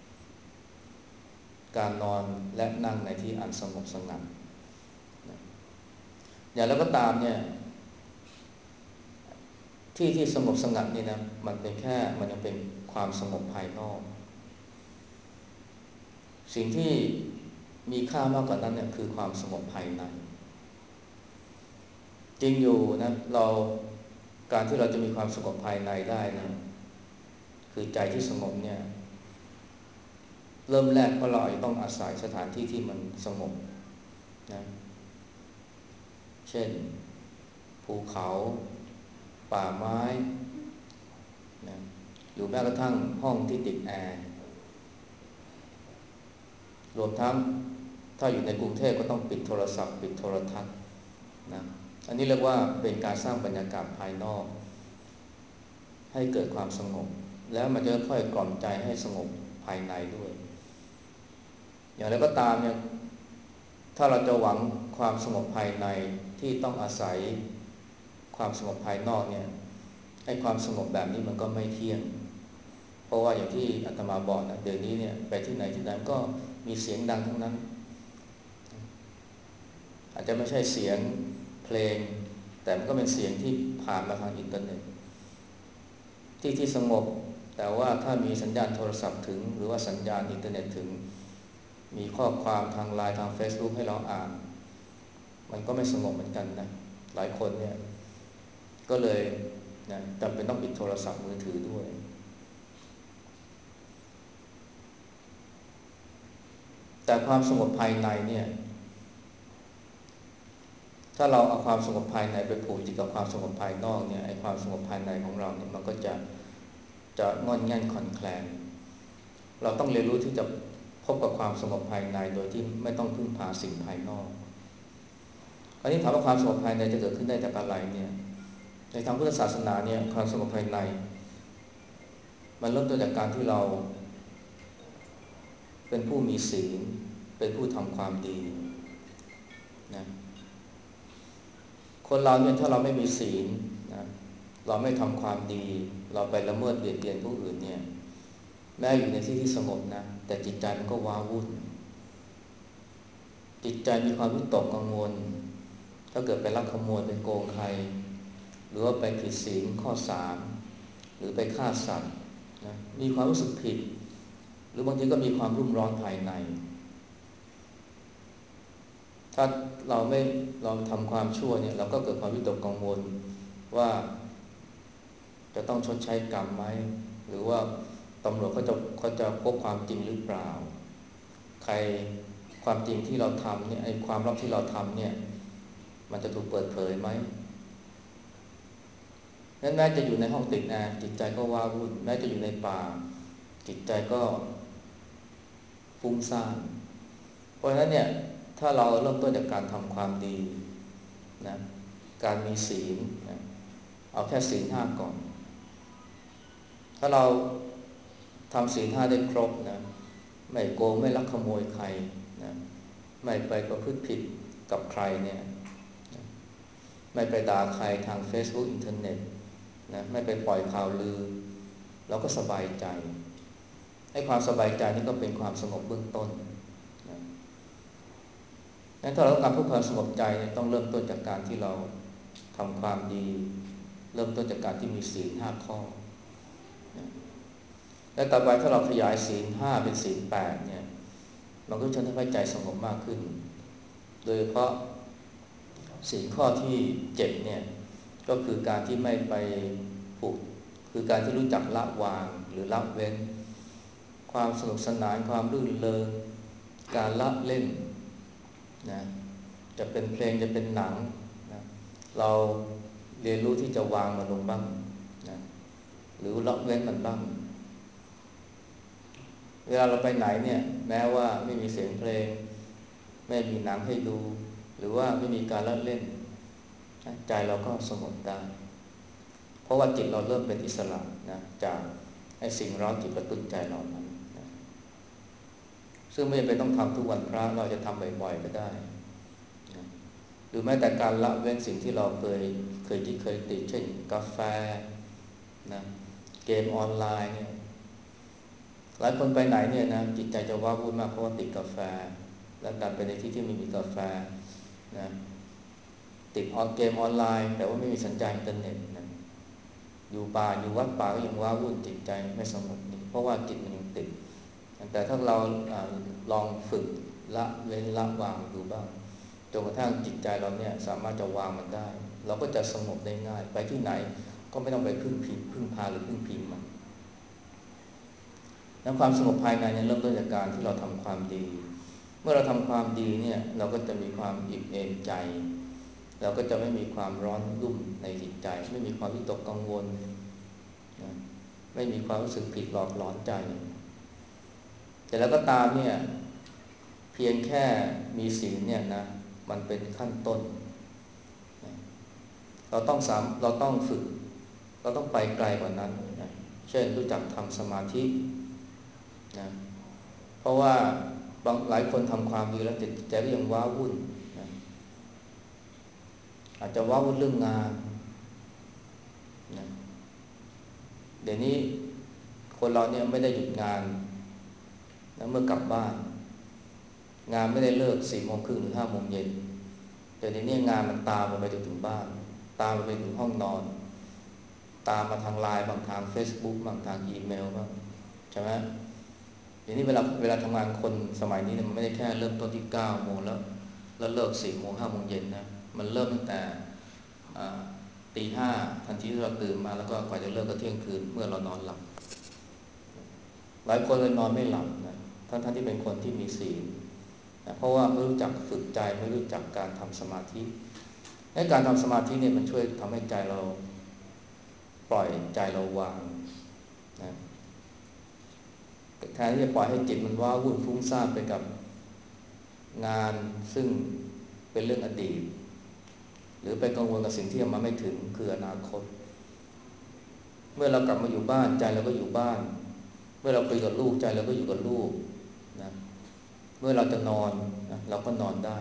การนอนและนั่งในที่อันสงบสงัดอย่างแล้วก็ตามเนี่ยที่สงบสงัดนี่นะมันยังเป็นความสงบภายนอกสิ่งที่มีค่ามากกว่านั้นเนี่ยคือความสงบภายในจริงอยู่นะการที่เราจะมีความสงบภายในได้นะคือใจที่สงบเนี่ยเริ่มแรกเพราะเราอาจจะต้องอาศัยสถานที่ที่มันสงบนะเช่นภูเขาป่าไม้นะหรือแม้กระทั่งห้องที่ติดแอร์รวมทั้งถ้าอยู่ในกรุงเทพก็ต้องปิดโทรศัพท์ปิดโทรทัศน์นะอันนี้เรียกว่าเป็นการสร้างบรรยากาศภายนอกให้เกิดความสงบแล้วมันจะค่อยกล่อมใจให้สงบภายในด้วยอย่างไรก็ตามเนี่ยถ้าเราจะหวังความสงบภายในที่ต้องอาศัยความสงบภายนอกเนี่ยให้ความสงบแบบนี้มันก็ไม่เที่ยงเพราะว่าอย่างที่อาตมาบอกนะเดี๋ยวนี้เนี่ยไปที่ไหนก็มีเสียงดังทั้งนั้นอาจจะไม่ใช่เสียงเพลงแต่มันก็เป็นเสียงที่ผ่านมาทางอินเทอร์เน็ตที่สงบแต่ว่าถ้ามีสัญญาณโทรศัพท์ถึงหรือว่าสัญญาณอินเทอร์เน็ตถึงมีข้อความทางไลน์ทาง Facebook ให้เราอ่านมันก็ไม่สงบเหมือนกันนะหลายคนเนี่ยก็เลยนะจำเป็นต้องปิดโทรศัพท์มือถือด้วยแต่ความสงบภายในเนี่ยถ้าเราเอาความสงบภายในไปผูกติดกับความสงบภายนอกเนี่ยไอ้ความสงบภายในของเราเนี่ยมันก็จะงอนแง่นคลอนแคลนเราต้องเรียนรู้ที่จะพบกับความสงบภายในโดยที่ไม่ต้องพึ่งพาสิ่งภายนอกคราวนี้ถามว่าความสงบภายในจะเกิดขึ้นได้จากอะไรเนี่ยในทางพุทธศาสนาเนี่ยความสงบภายในมันเริ่มต้นจากการที่เราเป็นผู้มีศีลเป็นผู้ทำความดีนะคนเราเนี่ยถ้าเราไม่มีศีลนะเราไม่ทำความดีเราไปละเมิดเบียดเบียนผู้อื่นเนี่ยแม้อยู่ในที่ที่สงบนะแต่จิตใจมันก็ว้าวุ่นจิตใจมีความวิตกกังวลถ้าเกิดไปลักขโมยไปโกงใครหรือว่าไปผิดศีลข้อ3หรือไปฆ่าสัตว์นะมีความรู้สึกผิดหรือบางทีก็มีความรุ่มร้อนภายในถ้าเราทำความชั่วเนี่ยเราก็เกิดความวิตกกังวลว่าจะต้องชดใช้กรรมไหมหรือว่าตำรวจเขาจะพบความจริงหรือเปล่าใครความจริงที่เราทำเนี่ยไอ้ความลับที่เราทำเนี่ยมันจะถูกเปิดเผยไหมนั้นแม้จะอยู่ในห้องติดแอร์จิตใจก็ว้าวุ่นแม้จะอยู่ในป่าจิตใจก็ฟุ้งซ่านเพราะฉะนั้นเนี่ยถ้าเราเริ่มต้นจากการทำความดีนะการมีศีลนะเอาแค่ศีล5ก่อนถ้าเราทำศีล5ได้ครบนะไม่โกงไม่ลักขโมยใครนะไม่ไปประพฤติผิดกับใครเนี่ยไม่ไปด่าใครทาง Facebook อินเทอร์เน็ตนะไม่ไปปล่อยข่าวลือเราก็สบายใจให้ความสบายใจนี่ก็เป็นความสงบเบื้องต้นนะงั้นถ้าเราต้องการเพื่อความสงบใจต้องเริ่มต้นจากการที่เราทำความดีเริ่มต้นจากการที่มีศีล5ข้อนะและต่อไปถ้าเราขยายศีล5เป็นศีล8เนี่ยมันก็จะทำให้ใจสงบมากขึ้นโดยเฉพาะศีลข้อที่7เนี่ยก็คือการที่ไม่ไปผูกคือการที่รู้จักละวางหรือละเว้นความสนุกสนานความรื่นเริงการละเล่นนะจะเป็นเพลงจะเป็นหนังนะเราเรียนรู้ที่จะวางมันลงบ้างนะหรือละเว้นมันบ้างเวลาเราไปไหนเนี่ยแม้ว่าไม่มีเสียงเพลงไม่มีหนังให้ดูหรือว่าไม่มีการละเล่นใจเราก็สงบได้เพราะว่าจิตเราเริ่มเป็นอิสระนะจากไอ้สิ่งเร้าจิตกระตุ้นใจเรานั้นนะซึ่งไม่จำเป็นต้องทำทุกวันพระเราจะทำบ่อยๆก็ได้นะหรือแม้แต่การละเว้นสิ่งที่เราเคยติดเช่นกาแฟนะเกมออนไลน์เนี่ยหลายคนไปไหนเนี่ยนะจิตใจจะว้าวุ่นมากเพราะว่าติดกาแฟและการไปในที่ที่ไม่มีกาแฟนะติดเกมออนไลน์แต่ว่าไม่มีสัญญาณอินเทอร์เน็ตนะอยู่ป่าอยู่วัดป่าก็ยังว้าวุ่นจิตใจไม่สงบนี่เพราะว่าจิตมันยังติดแต่ถ้าเราลองฝึกละเว้นละวางดูบ้างจนกระทั่งจิตใจเราเนี่ยสามารถจะวางมันได้เราก็จะสงบได้ง่ายไปที่ไหนก็ไม่ต้องไปพึ่งพาหรือพึ่งพิงมันแล้วความสงบภายในเนี่ยเริ่มต้นจากการที่เราทำความดีเมื่อเราทำความดีเนี่ยเราก็จะมีความอิ่มเอมใจเราก็จะไม่มีความร้อนรุ่มในจิตใจไม่มีความวิตกกังวลนะไม่มีความรู้สึกผิดหลอกหลอนใจแต่แล้วก็ตามเนี่ยเพียงแค่มีศีลเนี่ยนะมันเป็นขั้นต้นนะเราต้องฝึกเราต้องไปไกลกว่านั้นนะเช่นรู้จักทำสมาธินะเพราะว่าหลายคนทำความดีแล้วจิตใจก็ยังว้าวุ่นนะอาจจะว้าวุ่นเรื่องงานนะเดี๋ยวนี้คนเราเนี่ยไม่ได้หยุดงานนะเมื่อกลับบ้านงานไม่ได้เลิก4 โมงครึ่งหรือ5 โมงเย็นแต่ในนี้งานมันตามมาไปจนถึงบ้านตามมาไปถึงห้องนอนตามมาทางไลน์บางทาง Facebook บางทางอีเมลบ้างใช่ไหมเดี๋ยวนี้เวลาทำงานคนสมัยนี้เนี่ยมันไม่ได้แค่เริ่มต้นที่9 โมงแล้วเลิก4 โมง 5 โมงเย็นนะมันเริ่มตั้งแต่ตี 5ทันทีที่เราตื่นมาแล้วก็กว่าจะเลิกก็เที่ยงคืนเมื่อเรานอนหลับหลายคนเลยนอนไม่หลับนะท่านที่เป็นคนที่มีศีลนะเพราะว่าไม่รู้จักฝึกใจไม่รู้จักการทำสมาธิและการทำสมาธิเนี่ยมันช่วยทำให้ใจเราปล่อยใจเราวางนะแทนที่จะปล่อยให้จิตมันว้าวุ่นฟุ้งซ่านไปกับงานซึ่งเป็นเรื่องอดีตหรือไปกังวลกับสิ่งที่ยังมาไม่ถึงคืออนาคตเมื่อเรากลับมาอยู่บ้านใจเราก็อยู่บ้านเมื่อเราคุยกับลูกใจเราก็อยู่กับลูกนะเมื่อเราจะนอนนะเราก็นอนได้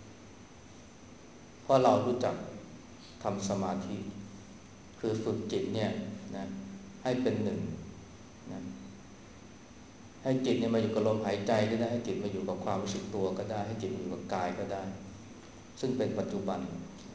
เพราะเรารู้จักทำสมาธิคือฝึกจิตเนี่ยนะให้เป็นหนึ่งนะให้จิตเนี่ยมาอยู่กับลมหายใจก็ได้ให้จิตมาอยู่กับความรู้สึกตัวก็ได้ให้จิตมาอยู่กับกายก็ได้ซึ่งเป็นปัจจุบัน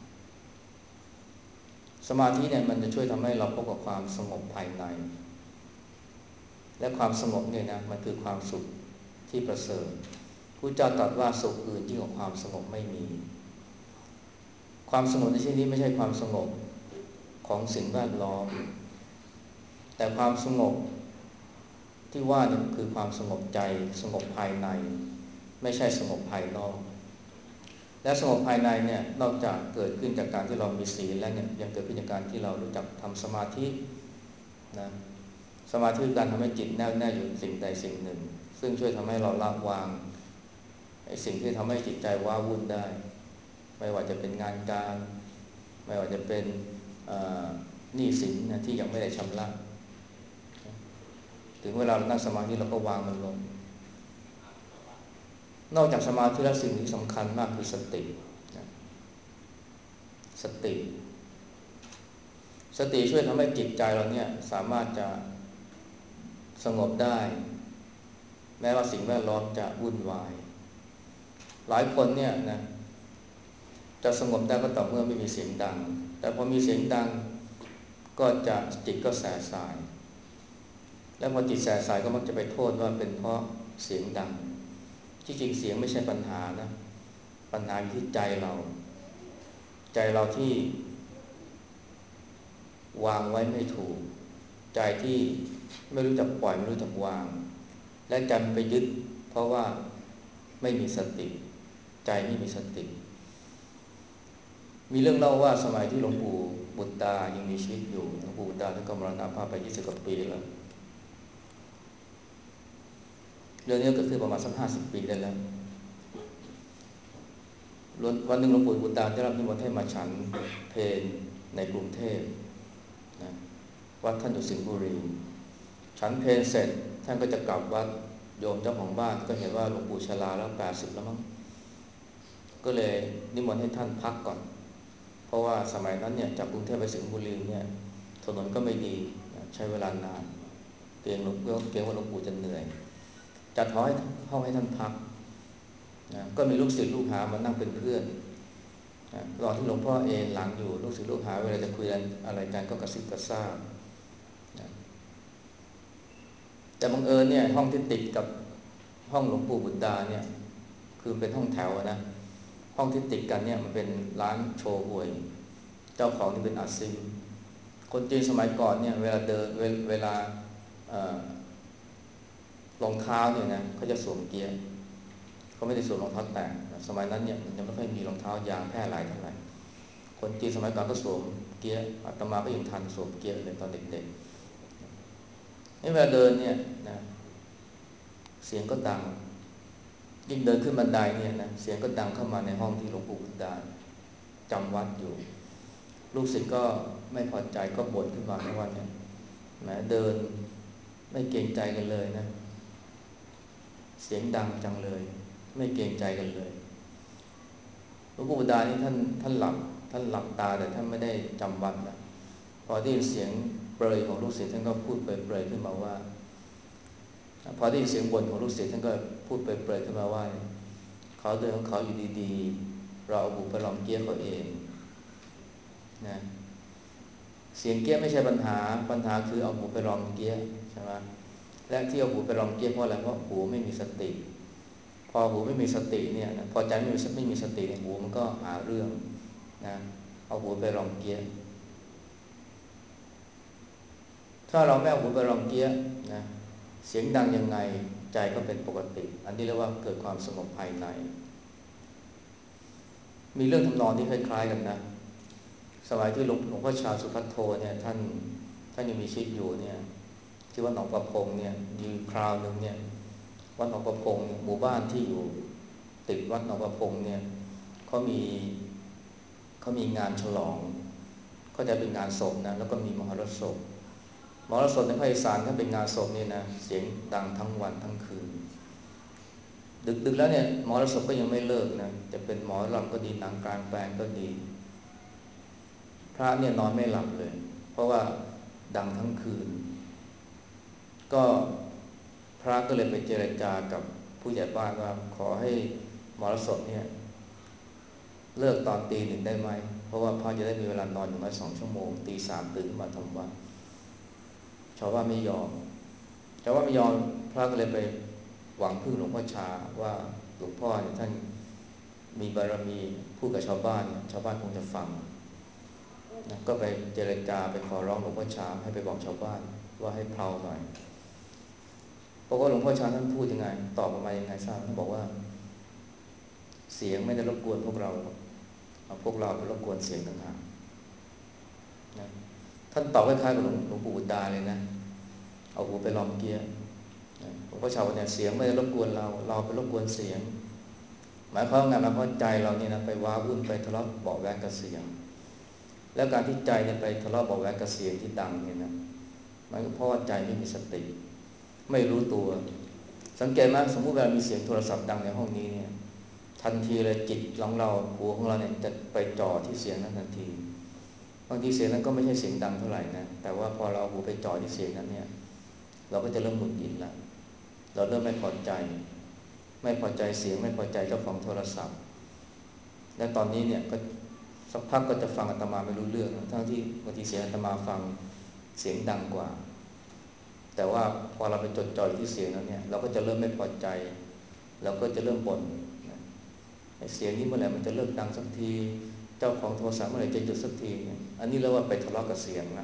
สมาธิเนี่ยมันจะช่วยทำให้เราพบกับความสงบภายในและความสงบเนี่ยนะมันคือความสุขที่ประเสริฐพระเจ้าตรัสว่าสุขอื่นยิ่งกว่าความสงบไม่มีความสงบในที่นี้ไม่ใช่ความสงบของสิ่งแวดล้อมแต่ความสงบที่ว่านี่คือความสงบใจสงบภายในไม่ใช่สงบภายนอกและสงบภายในเนี่ยนอกจากเกิดขึ้นจากการที่เรามีศีลแล้วเนี่ยยังเกิดขึ้นจากการที่เรารู้จักทำสมาธินะสมาธิคือการทำให้จิตแน่วแน่อยู่สิ่งใดสิ่งหนึ่งซึ่งช่วยทำให้เราละวางไอ้สิ่งที่ทำให้จิตใจว้าวุ่นได้ไม่ว่าจะเป็นงานการไม่ว่าจะเป็นหนี้สินนะที่ยังไม่ได้ชำระถึงเวลาเรานั่งสมาธิเราก็วางมันลงนอกจากสมาธิแล้วสิ่งที่สำคัญมากคือสติสติช่วยทำให้จิตใจเราเนี่ยสามารถจะสงบได้แม้ว่าสิ่งแวดล้อมจะวุ่นวายหลายคนเนี่ยนะจะสงบได้ก็ต่อเมื่อไม่มีเสียงดังแต่พอมีเสียงดังก็จะจิตก็แส่สายแล้วพอจิตแส่สายก็มักจะไปโทษว่าเป็นเพราะเสียงดังที่จริงเสียงไม่ใช่ปัญหานะปัญหาอยู่ที่ใจเราที่วางไว้ไม่ถูกใจที่ไม่รู้จักปล่อยไม่รู้จักวางและใจมันไปยึดเพราะว่าไม่มีสติใจไม่มีสติมีเรื่องเล่าว่าสมัยที่หลวงปู่บุตรดายังมีชีวิตอยู่หลวงปู่บุตรดาท่านก็มรณภาพไป20 กว่าปีแล้วเรื่องนี้เกิดขึ้นประมาณสัก50 ปีได้แล้ววันหนึ่งหลวงปู่บุตรดาได้รับนิมนต์ให้มาฉันเพลในกรุงเทพนะวัดท่านอยู่สิงห์บุรีฉันเพลเสร็จท่านก็จะกลับวัดโยมเจ้าของบ้านก็เห็นว่าหลวงปู่ชราแล้ว80แล้วมั้งก็เลยนิมนต์ให้ท่านพักก่อนเพราะว่าสมัยนั้นเนี่ยจากกรุงเทพไปสิงห์บุรีเนี่ยถนนก็ไม่ดีใช้เวลานานเกรงว่าหลวงปู่จะเหนื่อยจัดห้องให้ท่านพักนะก็มีลูกศิษย์ลูกหามานั่งเป็นเพื่อนนะตอนที่หลวงพ่อเอนหลังอยู่ลูกศิษย์ลูกหาเวลาจะคุยอะไรกันก็กระซิบกระซาบนะแต่บังเอิญเนี่ยห้องที่ติดกับห้องหลวงปู่บุตรดาเนี่ยคือเป็นห้องแถวนะห้องที่ติดกันเนี่ยมันเป็นร้านโชว์หวยเจ้าของที่เป็นอาซีคนจีนสมัยก่อนเนี่ยเวลาเดินเวลารองเท้าเนี่ยนะเขาจะสวมเกียร์เขาไม่ได้สวมรองเท้าแตะสมัยนั้นเนี่ยมันยังไม่ค่อยมีรองเท้ายางแพร่หลายเท่าไหร่คนจีนสมัยก่อนก็สวมเกียร์อาตมาก็ยังทันสวมเกียร์เลยตอนเด็กๆนี่เวลาเดินเนี่ยนะเสียงก็ดังยิ่งเดินขึ้นบันไดเนี่ยนะเสียงก็ดังเข้ามาในห้องที่หลวงปู่บุตรดาจำวัดอยู่ลูกศิษย์ก็ไม่พอใจก็บ่นขึ้นมาในวันนี้แหมเดินไม่เกรงใจกันเลยนะเสียงดังจังเลยไม่เกรงใจกันเลยหลวงปู่บุตรดานี่ท่านหลับตาแต่ท่านไม่ได้จำวัดนะพอได้ยินเสียงเปรยของลูกศิษย์ท่านก็พูดเปรยขึ้นมาว่าพอได้ยินเสียงบ่นของลูกศิษย์ท่านก็พูดเปรยขึ้นมาว่าเขาเดินของเขาอยู่ดีๆเราเอาบุไปลองเกี้ยเขาเองนะเสียงเกี้ยไม่ใช่ปัญหาคือเอาหูไปลองเกี้ยใช่ไหมและที่เอาหูไปลองเกี้ยเพราะอะไรเพราะหูไม่มีสติพอหูไม่มีสติเนี่ยนะพอใจไม่มีสติเนี่ยหูมันก็หาเรื่องนะเอาหูไปลองเกี้ยถ้าเราไม่เอาหูไปลองเกี้ยนะเสียงดังยังไงใจก็เป็นปกติอันนี้เรียกว่าเกิดความสงบภายในมีเรื่องทำนองที่คล้ายๆกันนะสมัยที่หลวงพ่อชาสุภัทโทเนี่ยท่านยังมีชีวิตอยู่เนี่ยที่วัดหนองประพงเนี่ยมีคราวหนึ่งเนี่ยวัดหนองประพงหมู่บ้านที่อยู่ติดวัดหนองประพงเนี่ยเขามีงานฉลองเขาจะเป็นงานศพนะแล้วก็มีมหรสพในภาคอีสานถ้าเป็นงานศพเนี่ยนะเสียงดังทั้งวันทั้งคืนดึกแล้วเนี่ยมหรสพก็ยังไม่เลิกนะจะเป็นหมอลำก็ดีหนังกลางแปลงก็ดีพระเนี่ยนอนไม่หลับเลยเพราะว่าดังทั้งคืนก็พระก็เลยไปเจรจากับผู้ใหญ่บ้านว่าขอให้มรสพเนี่ยเลิกตอนตี 1ได้ไหมเพราะว่าพระจะได้มีเวลานอนอย่างน้อย2 ชั่วโมงตี 3ตื่นขึ้นมาทำวัดชาวบ้านไม่ยอมพระก็เลยไปหวังพึ่งหลวงพ่อชาว่าหลวงพ่อเนี่ยท่านมีบารมีพูดกับชาวบ้านคงจะฟังนะก็ไปเจรจาไปขอร้องหลวงพ่อชาให้ไปบอกชาวบ้านว่าให้เพลาหน่อยเพราะว่าหลวงพ่อชาท่านพูดยังไงตอบออกมายังไงทราบท่านบอกว่าเสียงไม่ได้รบกวนพวกเราไปรบกวนเสียงต่างหากนะท่านตอบคล้ายๆกับหลวงปู่บุตรดาเลยนะเอาหูไปลองเกียร์หลวงพ่อชาเนี่ยเสียงไม่ได้รบกวนเราไปรบกวนเสียงหมายความว่าไงหมายความว่าใจเราเนี่ยนะไปว้าวุ่นไปทะเลาะเบาะแว้งกับเสียงแล้วการที่ใจเนี่ยไปทะเลาะเบาะแว้งกับเสียงที่ดังเนี่ยนะมันก็เพราะว่าใจไม่มีสติไม่รู้ตัวสังเกตไหมสมมุติเวลามีเสียงโทรศัพท์ดังในห้องนี้เนี่ยทันทีเลยจิตของเราหูของเราเนี่ยจะไปจ่อที่เสียงนั้นทันทีบางทีเสียงนั้นก็ไม่ใช่เสียงดังเท่าไหร่นะแต่ว่าพอเราหูไปจ่อที่เสียงนั้นเนี่ยเราก็จะเริ่มหงุดหงิดแล้วเราเริ่มไม่พอใจเสียงไม่พอใจเจ้าของโทรศัพท์และตอนนี้เนี่ยก็สักพักก็จะฟังอาตมาไม่รู้เรื่องทั้งที่บางทีเสียงอาตมาฟังเสียงดังกว่าแต่ว่าพอเราไปจดจ่อที่เสียงนั้นเนี่ยเราก็จะเริ่มไม่พอใจเราก็จะเริ่มบ่นเสียงนี้เมื่อไหร่มันจะเลิกดังสักทีเจ้าของโทรศัพท์เมื่อไหร่จะหยุดสักทีอันนี้เรียกว่าไปทะเลาะกับเสียงนะ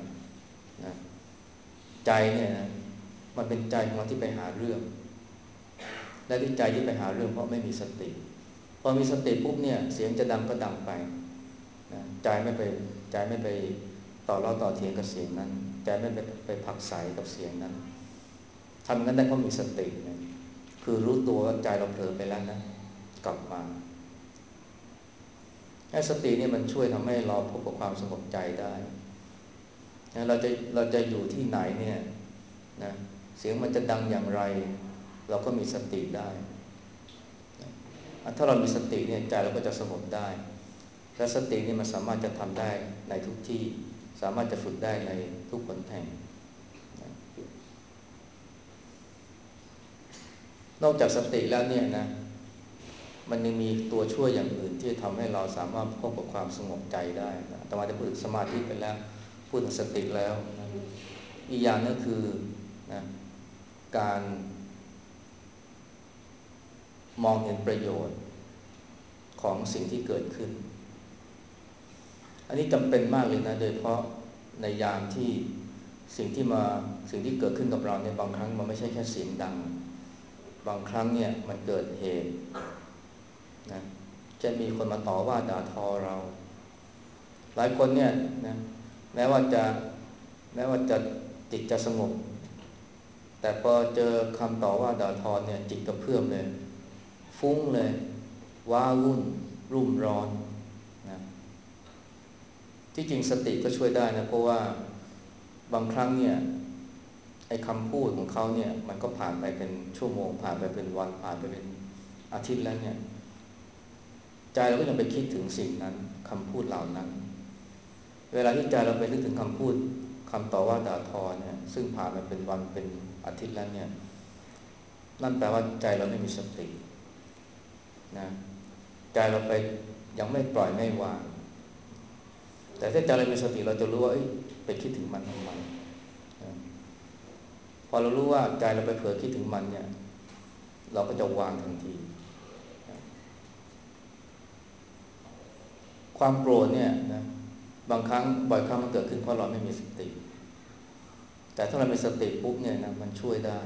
ใจเนี่ยนะมันเป็นใจของเราที่ไปหาเรื่องและที่ใจที่ไปหาเรื่องเพราะไม่มีสติพอมีสติปุ๊บเนี่ยเสียงจะดังก็ดังไปใจไม่ไปต่อเล่าต่อเถียงกับเสียงนั้นใจไม่ไปผลักไสกับเสียงนั้นทำงั้นได้เพราะมีสตินะคือรู้ตัวว่าใจเราเผลอไปแล้วนะกลับมาให้สติเนี่ยมันช่วยทำให้เราพบกับความสงบใจได้นะเราจะอยู่ที่ไหนเนี่ยนะเสียงมันจะดังอย่างไรเราก็มีสติได้ถ้าเรามีสติเนี่ยใจเราก็จะสงบได้และสตินี่มันสามารถจะทำได้ในทุกที่สามารถจะฝึกได้ในทุกหนแห่งนอกจากสติแล้วเนี่ยนะมันยังมีตัวช่วยอย่างอื่นที่ทำให้เราสามารถพบกับความสงบใจได้นะแต่ว่าจะพูดถึงสมาธิไปแล้วพูดถึงสติแล้วนะอีกอย่างนึงคือนะการมองเห็นประโยชน์ของสิ่งที่เกิดขึ้นอันนี้จำเป็นมากเลยนะโดยเฉพาะในยามที่สิ่งที่เกิดขึ้นกับเราในบางครั้งมันไม่ใช่แค่เสียงดังบางครั้งเนี่ยมันเกิดเหตุนะจะมีคนมาต่อว่าด่าทอเราหลายคนเนี่ยนะแม้ว่าจะจิตจะสงบแต่พอเจอคำต่อว่าด่าทอเนี่ยจิตกระเพื่อมเลยฟุ้งเลยว้าวุ่นรุ่มร้อนนะที่จริงสติก็ช่วยได้นะเพราะว่าบางครั้งเนี่ยไอ้คำพูดของเขาเนี่ยมันก็ผ่านไปเป็นชั่วโมงผ่านไปเป็นวันผ่านไปเป็นอาทิตย์แล้วเนี่ยใจเราก็ยังไปคิดถึงสิ่งนั้นคำพูดเหล่านั้นเวลาที่ใจเราไปนึกถึงคำพูดคำต่อว่าด่าทอเนี่ยซึ่งผ่านมาเป็นวันเป็นอาทิตย์แล้วเนี่ยนั่นแปลว่าใจเราไม่มีสตินะใจเราไปยังไม่ปล่อยไม่วางแต่ถ้าใจเรามีสติเราจะรู้ว่าไปคิดถึงมันทำไมนะพอเรารู้ว่าใจเราไปเผลอคิดถึงมันเนี่ยเราก็จะวางทันทีนะความโกรธเนี่ยนะบางครั้งบ่อยครั้งมันเกิดขึ้นเพราะเราไม่มีสติแต่ถ้าเรามีสติปุ๊บเนี่ยนะมันช่วยได้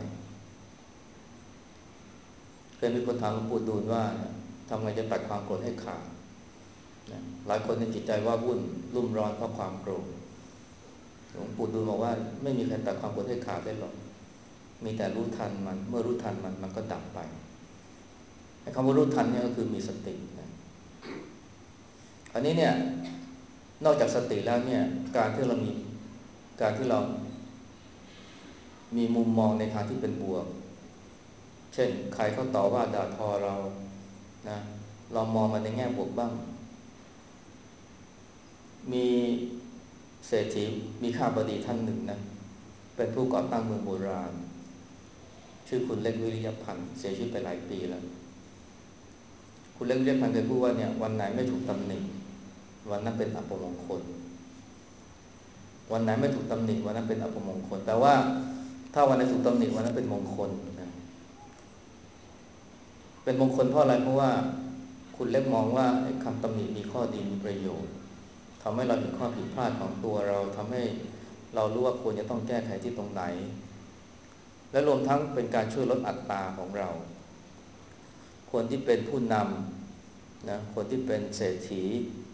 เคยมีคนถามหลวงปู่ดูลว่าทำไงจะตัดความโกรธให้ขาดนะหลายคนในจิตใจว่าวุ่นรุ่มร้อนเพราะความโกรธหลวงปู่ดูลบอกว่าไม่มีใครตัดความโกรธให้ขาดได้หรอกมีแต่รู้ทันมันเมื่อรู้ทันมันก็ดับไปไอ้คำว่ารู้ทันเนี่ยก็คือมีสตินะอันนี้เนี่ยนอกจากสติแล้วเนี่ยการที่เรามีมุมมองในทางที่เป็นบวกเช่นใครเขาต่อว่าด่าทอเรานะเรามองมันในแง่บวกบ้างมีเศรษฐีมีข้าบดีท่านหนึ่งนะเป็นผู้ก่อตั้งเมืองโบราณชื่อคุณเล็กวิริยพันธ์เสียชีวิตไปหลายปีแล้วคุณเล็กวิริยพันธ์เคยพูดว่าเนี่ยวันไหนไม่ถูกตำหนิวันนั้นเป็นอัปมงคลวันไหนไม่ถูกตำหนิวันนั้นเป็นอัปมงคลแต่ว่าถ้าวันไหนถูกตำหนิวันนั้นเป็นมงคลนะเป็นมงคลเพราะอะไรเพราะว่าคุณเล็กมองว่าคำตำหนิมีข้อดีมีประโยชน์ทำให้เราเห็นข้อผิดพลาดของตัวเราทำให้เรารู้ว่าควรจะต้องแก้ไขที่ตรงไหนและรวมทั้งเป็นการช่วยลดอัตราของเราคนที่เป็นผู้นำนะคนที่เป็นเศรษฐี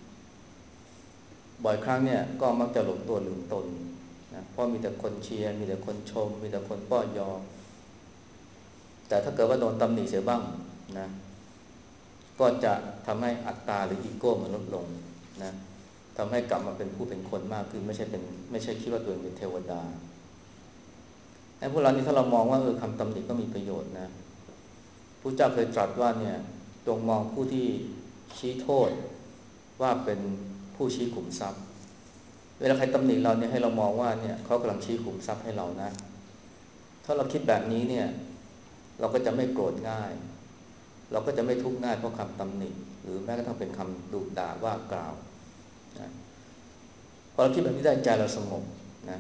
บ่อยครั้งเนี่ยก็มักจะหลงตัวลืมตนนะเพราะมีแต่คนเชียร์มีแต่คนชมมีแต่คนป้อนยอแต่ถ้าเกิดว่าโดนตำหนิเสียบ้างนะก็จะทำให้อัตตาหรืออีโก้มันลดลงนะทำให้กลับมาเป็นผู้เป็นคนมากขึ้นไม่ใช่คิดว่าตัวเองเป็นเทวดาไอ้พวกเรานี่ถ้าเรามองว่าคำตำหนิก็มีประโยชน์นะพระเจ้าเคยตรัสว่าเนี่ยจงมองผู้ที่ชี้โทษว่าเป็นผู้ชี้ขุมทรัพย์เวลาใครตำหนิเราเนี่ยให้เรามองว่าเนี่ยเขากำลังชี้ขุมทรัพย์ให้เรานะถ้าเราคิดแบบนี้เนี่ยเราก็จะไม่โกรธง่ายเราก็จะไม่ทุกข์ง่ายเพราะคำตำหนิหรือแม้กระทั่งเป็นคำดุด่าว่ากล่าวนะพอเราคิดแบบนี้ได้ใจเราสงบนะ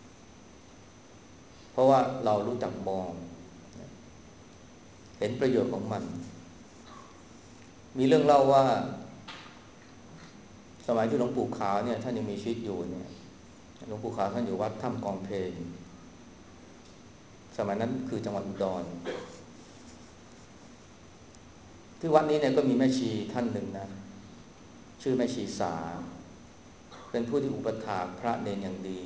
เพราะว่าเรารู้จักมองนะเห็นประโยชน์ของมันมีเรื่องเล่าว่าสมัยที่หลวงปู่ขาวเนี่ยท่านยังมีชีวิตอยู่เนี่ยหลวงปู่ขาวท่านอยู่วัดถ้ำกองเพลสมัยนั้นคือจังหวัดอุดรที่วัดนี้เนี่ยก็มีแม่ชีท่านหนึ่งนะชื่อแม่ชีสาเเป็นผู้ที่อุปถากพระเนรอย่างดี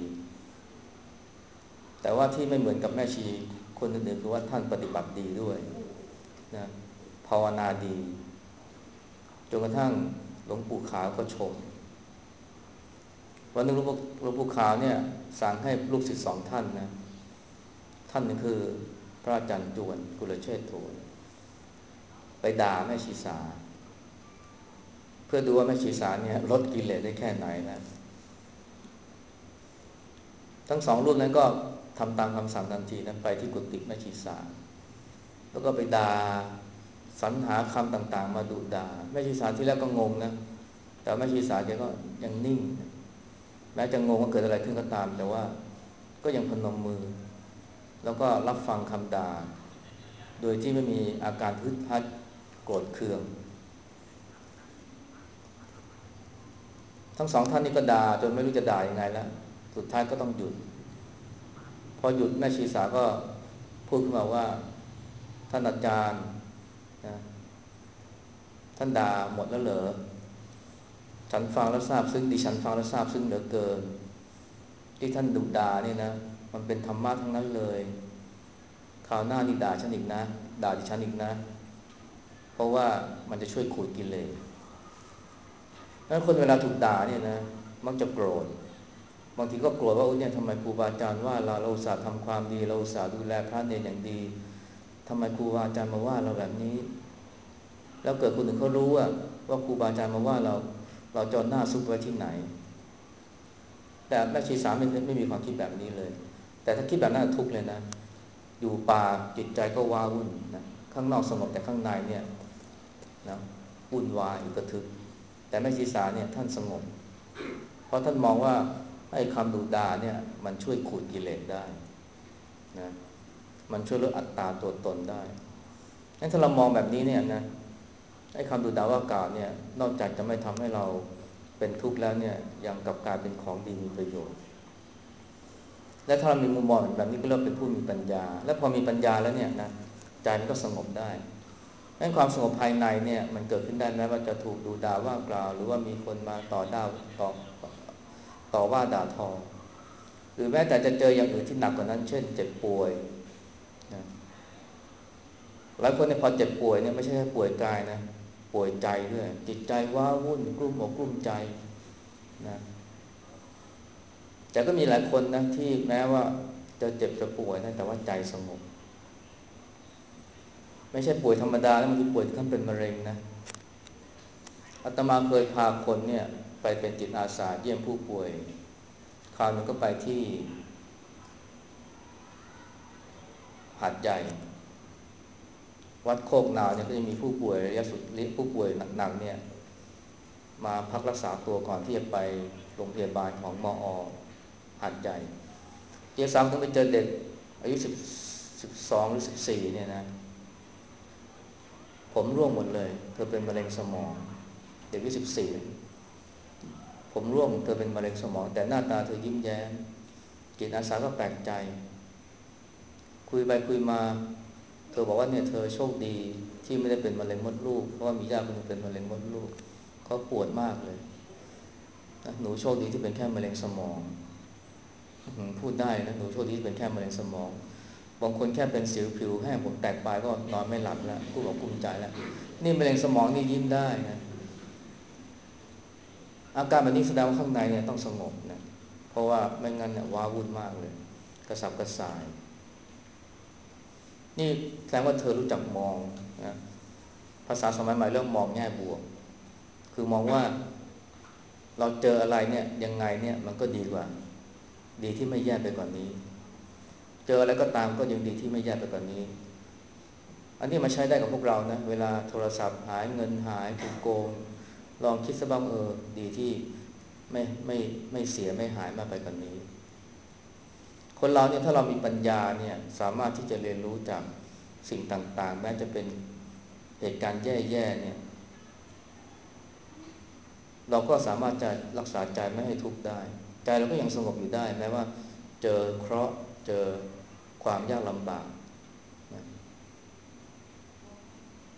แต่ว่าที่ไม่เหมือนกับแม่ชีคนอื่นๆคือว่าท่านปฏิบัติดีด้วยนะภาวนาดีจนกระทั่งหลวงปู่ขาวก็ชมวันหนึงหลวงปู่ขาวเนี่ยสั่งให้ลูกศิษย์2 ท่านนะท่านหนึ่งคือพระอาจารย์จวนกุลเชษโธไปด่าแม่ชีสาเพื่อดูว่าแม่ชีสาเนี่ยลดกิเลสได้แค่ไหนนะทั้ง2 รูปนั้นก็ทำตามคำสั่งทันทีนะไปที่กุฏิแม่ชีสาแล้วก็ไปด่าสรรหาคำต่างๆมาดุด่าแม่ชีสาที่แรกก็งงนะแต่แม่ชีสาแกก็ยังนิ่งแม้จะงงว่าเกิดอะไรขึ้นก็ตามแต่ว่าก็ยังพนมมือแล้วก็รับฟังคำด่าโดยที่ไม่มีอาการพึดพัดโกรธเคืองทั้ง2 ท่านนี้ก็ด่าจนไม่รู้จะด่ายังไงแล้วสุดท้ายก็ต้องหยุดพอหยุดแม่ชีสาก็พูดขึ้นมาว่าท่านอาจารย์นะท่านด่าหมดแล้วเหรอฉันฟังแล้วทราบซึ้งดิฉันฟังแล้วทราบซึ้งเหลือเกินที่ท่านดุด่านี่นะมันเป็นธรรมะทั้งนั้นเลยคราวหน้านี่ด่าฉันอีกนะด่าดิฉันอีกนะเพราะว่ามันจะช่วยขูดกิเลสแล้วคนเวลาถูกด่าเนี่ยนะมักจะโกรธบางทีก็โกรธว่าเนี่ยทำไมครูบาอาจารย์ว่าเราอุตส่าห์ทำความดีเราอุตส่าห์ดูแลพระเนรอย่างดีทำไมครูบาอาจารย์มาว่าเราแบบนี้แล้วเกิดคนอื่นเขารู้ว่าครูบาอาจารย์มาว่าเราจะหน้าซุกไว้ที่ไหนแต่แม่ชีสาไม่มีความคิดแบบนี้เลยแต่ถ้าคิดแบบนั้นทุกข์เลยนะอยู่ป่าจิตใจก็ว้าวุ่นนะข้างนอกสงบแต่ข้างในเนี่ยนะวุ่นวายอึกระทึกแต่แม่ชีสาเนี่ยท่านสงบเพราะท่านมองว่าไอ้คำดุด่าเนี่ยมันช่วยขูดกิเลสได้นะมันช่วยลดอัตตาตัวตนได้งั้นถ้าเรามองแบบนี้เนี่ยนะไอ้คำดุด่าว่ากล่าวเนี่ยนอกจากจะไม่ทำให้เราเป็นทุกข์แล้วเนี่ยยังกลับกลายเป็นของดีมีประโยชน์และถ้าเรามีมุมมองแบบนี้ก็เรียกเป็นผู้มีปัญญาและพอมีปัญญาแล้วเนี่ยนะใจมันก็สงบได้งั้นความสงบภายในเนี่ยมันเกิดขึ้นได้แม้ว่าจะถูกดุด่าว่ากล่าวหรือว่ามีคนมาต่อว่าด่าทอหรือแม้แต่จะเจออย่างอื่นที่หนักกว่านั้นเช่นเจ็บป่วยนะหลายคนเนี่ยพอเจ็บป่วยเนี่ยไม่ใช่แค่ป่วยกายนะป่วยใจด้วยจิตใจว้าวุ่นกลุ้มอกกลุ้มใจนะแต่ก็มีหลายคนนะที่แม้ว่าจะเจ็บจะป่วยนะแต่ว่าใจสงบไม่ใช่ป่วยธรรมดาแล้วมันคือป่วยที่ขั้นเป็นมะเร็งนะอาตมาเคยพาคนเนี่ยไปเป็นจิตอาสาเยี่ยมผู้ป่วยคราวนึงก็ไปที่หาดใหญ่วัดโคกนาวเนี่ยก็จะมีผู้ป่วยระยะสุดผู้ป่วยหนักๆเนี่ยมาพักรักษาตัวก่อนที่จะไปโรงพยาบาลของมอหาดใหญ่เจ๊สาวต้องไปเจอเด็กอายุ12หรือ14เนี่ยนะผมร่วงหมดเลยเธอเป็นมะเร็งสมองเด็กอายุ14ผมร่วงเธอเป็นมะเร็งสมองแต่หน้าตาเธอยิ้มแย้มจิตอาสาก็แปลกใจคุยไปคุยมาเธอบอกว่าเนี่ยเธอโชคดีที่ไม่ได้เป็นมะเร็งมดลูกเพราะว่ามีญาติคนหนึงเป็นมะเร็งมดลูกเขาปวดมากเลยหนูโชคดีที่เป็นแค่มะเร็งสมองพูดได้นะหนูโชคดีที่เป็นแค่มะเร็งสมองบางคนแค่เป็นสิวผิวแห้งผมแตกปลายก็นอนไม่หลับแล้วกู้บอกกุ้มใจแล้วนี่มะเร็งสมองนี่ยิ้มได้นะอาการแบบนี้แสดงว่าข้างในเนี่ยต้องสงบนะเพราะว่าไม่งั้นเนี่ยว้าวุ่นมากเลยกระสับกระส่ายนี่แสดงว่าเธอรู้จักมองนะภาษาสมัยใหม่เรื่องมองแง่บวกคือมองว่าเราเจออะไรเนี่ยยังไงเนี่ยมันก็ดีกว่าดีที่ไม่แย่ไปกว่านี้เจออะไรก็ตามก็ยังดีที่ไม่แย่ไปกว่านี้อันนี้มาใช้ได้กับพวกเรานะเวลาโทรศัพท์หายเงินหายถูกโกงลองคิดซะบ้างดีที่ไม่ไม่เสียไม่หายมากไปกว่านี้คนเราเนี่ยถ้าเรามีปัญญาเนี่ยสามารถที่จะเรียนรู้จากสิ่งต่างๆแม้จะเป็นเหตุการณ์แย่ๆเนี่ยเราก็สามารถจะรักษาใจไม่ให้ทุกข์ได้ใจเราก็ยังสงบอยู่ได้แม้ว่าเจอเคราะห์เจอความยากลำบากนะ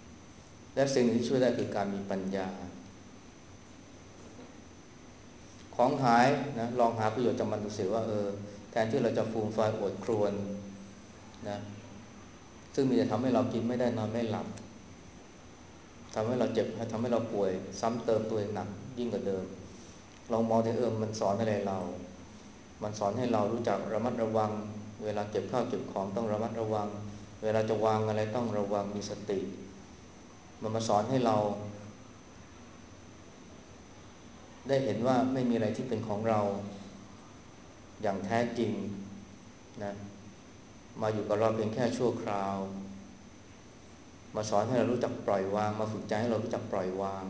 และสิ่งที่ช่วยได้คือการมีปัญญาของหายนะลองหาประโยชน์จากมันดูสิว่าแทนที่เราจะฟูมฟายโอดครวญนะซึ่งมีแต่ทำให้เรากินไม่ได้นอนไม่หลับทำให้เราเจ็บทำให้เราป่วยซ้ำเติมตัวเองหนักยิ่งกว่าเดิมลองมองที่มันสอนอะไรเรามันสอนให้เรารู้จักระมัดระวังเวลาเก็บข้าวเก็บของต้องระมัดระวังเวลาจะวางอะไรต้องระวังมีสติมันมาสอนให้เราได้เห็นว่าไม่มีอะไรที่เป็นของเราอย่างแท้จริงนะมาอยู่กับเราเพียงแค่ชั่วคราวมาสอนให้เรารู้จักปล่อยวางมาฝึกใจให้เรารู้จักปล่อยวาง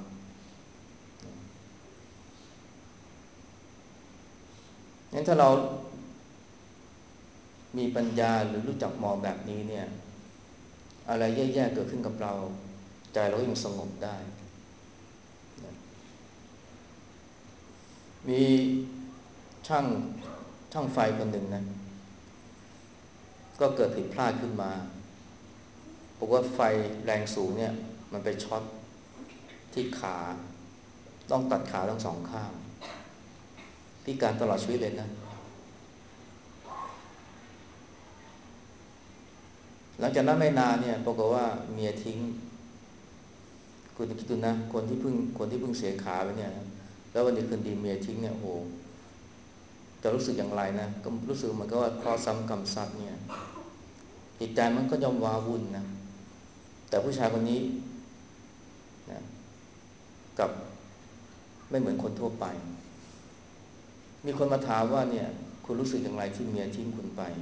งั้นถ้าเรามีปัญญาหรือรู้จักมองแบบนี้เนี่ยอะไรแย่ๆเกิดขึ้นกับเราใจเราก็ยังสงบได้มีช่างช่างไฟคนหนึ่งนะก็เกิดผิดพลาดขึ้นมาบอกว่าไฟแรงสูงเนี่ยมันไปช็อตที่ขาต้องตัดขาทั้งสองข้างพิการตลอดชีวิตเลยนะหลังจากนั้นไม่นานเนี่ยปรากฏว่าเมียทิ้งคุณคิดดูนะคนที่เพิ่งเสียขาไปเนี่ยแล้ววันดีคืนดีเมียทิ้งเนี่ยโอ้โหจะรู้สึกอย่างไรนะก็รู้สึกเหมือนกับว่าเคราะห์ซ้ำกรรมซัดเนี่ยจิตใจมันก็ย่อมว้าวุ่นนะแต่ผู้ชายคนนี้นะกับไม่เหมือนคนทั่วไปมีคนมาถามว่าเนี่ยคุณรู้สึกอย่างไรที่เมียทิ้งคุณไป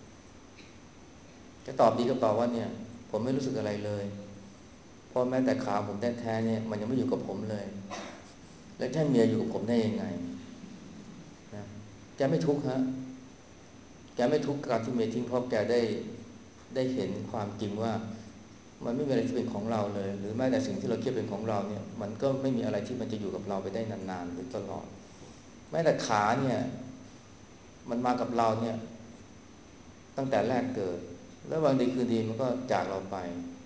จะตอบดีก็ตอบว่าเนี่ยผมไม่รู้สึกอะไรเลยเพราะแม้แต่ขาผมแท้ๆเนี่ยมันยังไม่อยู่กับผมเลยแล้วถ้าเมียอยู่กับผมได้ยังไงนะแกไม่ทุกข์ฮะแกไม่ทุกข์การที่เมียทิ้งเพราะแกได้เห็นความจริงว่ามันไม่มีอะไรที่เป็นของเราเลยหรือแม้แต่สิ่งที่เราคิดเป็นของเราเนี่ยมันก็ไม่มีอะไรที่มันจะอยู่กับเราไปได้นานๆหรือตลอดแม้แต่ขาเนี่ยมันมากับเราเนี่ยตั้งแต่แรกเกิดแล้ววันดีคืนดีมันก็จากเราไป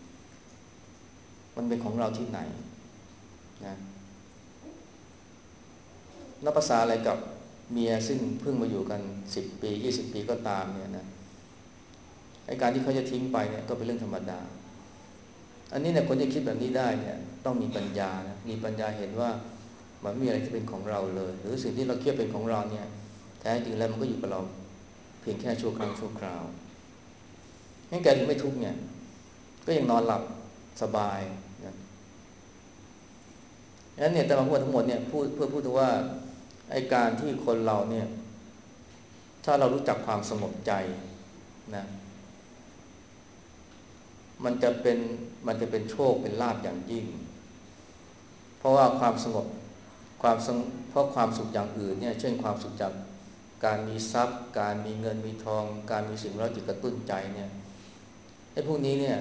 มันเป็นของเราที่ไหนนะนับภาษาอะไรกับเมียซึ่งเพิ่งมาอยู่กัน10 ปี20 ปีก็ตามเนี่ยนะไอ้การที่เขาจะทิ้งไปเนี่ยก็เป็นเรื่องธรรมดาอันนี้เนี่ยคนที่คิดแบบนี้ได้เนี่ยต้องมีปัญญานะมีปัญญาเห็นว่ามันไม่มีอะไรที่เป็นของเราเลยหรือสิ่งที่เราคิดเป็นของเราเนี่ยแท้จริงแล้วมันก็อยู่กับเราเพียงแค่ชั่วครั้งชั่วคราวงั้นแกถึงไม่ทุกข์เนี่ยก็ยังนอนหลับสบายนะงั้นเนี่ยแต่มาพูดทั้งหมดเนี่ยพูดเพื่อพูดถึงว่าไอ้การที่คนเราเนี่ยถ้าเรารู้จักความสงบใจนะมันจะเป็นมันจะเป็นโชคเป็นลาภอย่างยิ่งเพราะว่าความสงบความสงเพราะความสุขอย่างอื่นเนี่ยเช่นความสุขจากการมีทรัพย์การมีเงินมีทองการมีสิ่งเร้าจิตกระตุ้นใจเนี่ยไอ้พวกนี้เนี่ย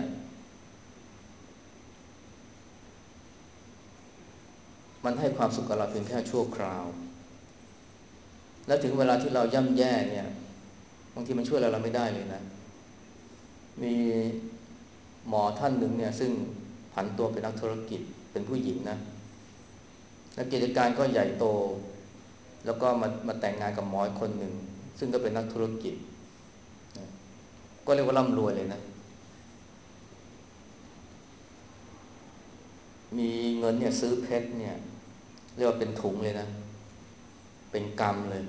มันให้ความสุขกับเราเพียงแค่ชั่วคราวแล้วถึงเวลาที่เราย่ำแย่เนี่ยบางทีมันช่วยอะไรเราไม่ได้เลยนะมีหมอท่านหนึ่งเนี่ยซึ่งผันตัวเป็นนักธุรกิจเป็นผู้หญิงนะและกิจการก็ใหญ่โตแล้วก็มาแต่งงานกับหมออีกคนหนึ่งซึ่งก็เป็นนักธุรกิจนะก็เรียกว่าร่ำรวยเลยนะมีเงินเนี่ยซื้อเพชรเนี่ยเรียกว่าเป็นถุงเลยนะเป็นกำเลย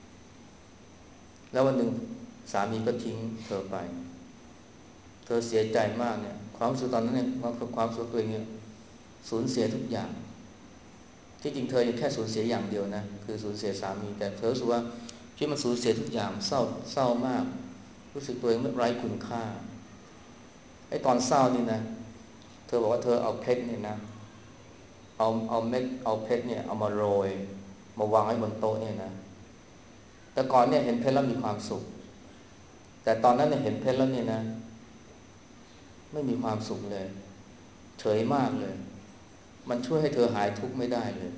แล้ววันหนึ่งสามีก็ทิ้งเธอไปเธอเสียใจมากเนี่ยความรู้สึกตอนนั้นเนี่ยความรู้สึกตัวเองเนี่ยสูญเสียทุกอย่างที่จริงเธอยังแค่สูญเสียอย่างเดียวนะคือสูญเสียสามีแต่เธอรู้สึกว่าที่มันสูญเสียทุกอย่างเศร้ามากรู้สึกตัวเองไร้คุณค่าไอ้ตอนเศร้านี่นะเธอบอกว่าเธอเอาเพชรเนี่ยนะเอาเม็ดเอาเพชรเนี่ยเอามาโรยมาวางไว้บนโต๊ะเนี่ยนะแต่ก่อนเนี่ยเห็นเพชรแล้วมีความสุขแต่ตอนนั้นเนี่ยเห็นเพชรแล้วเนี่ยนะไม่มีความสุขเลยเฉยมากเลยมันช่วยให้เธอหายทุกข์ไม่ได้เลย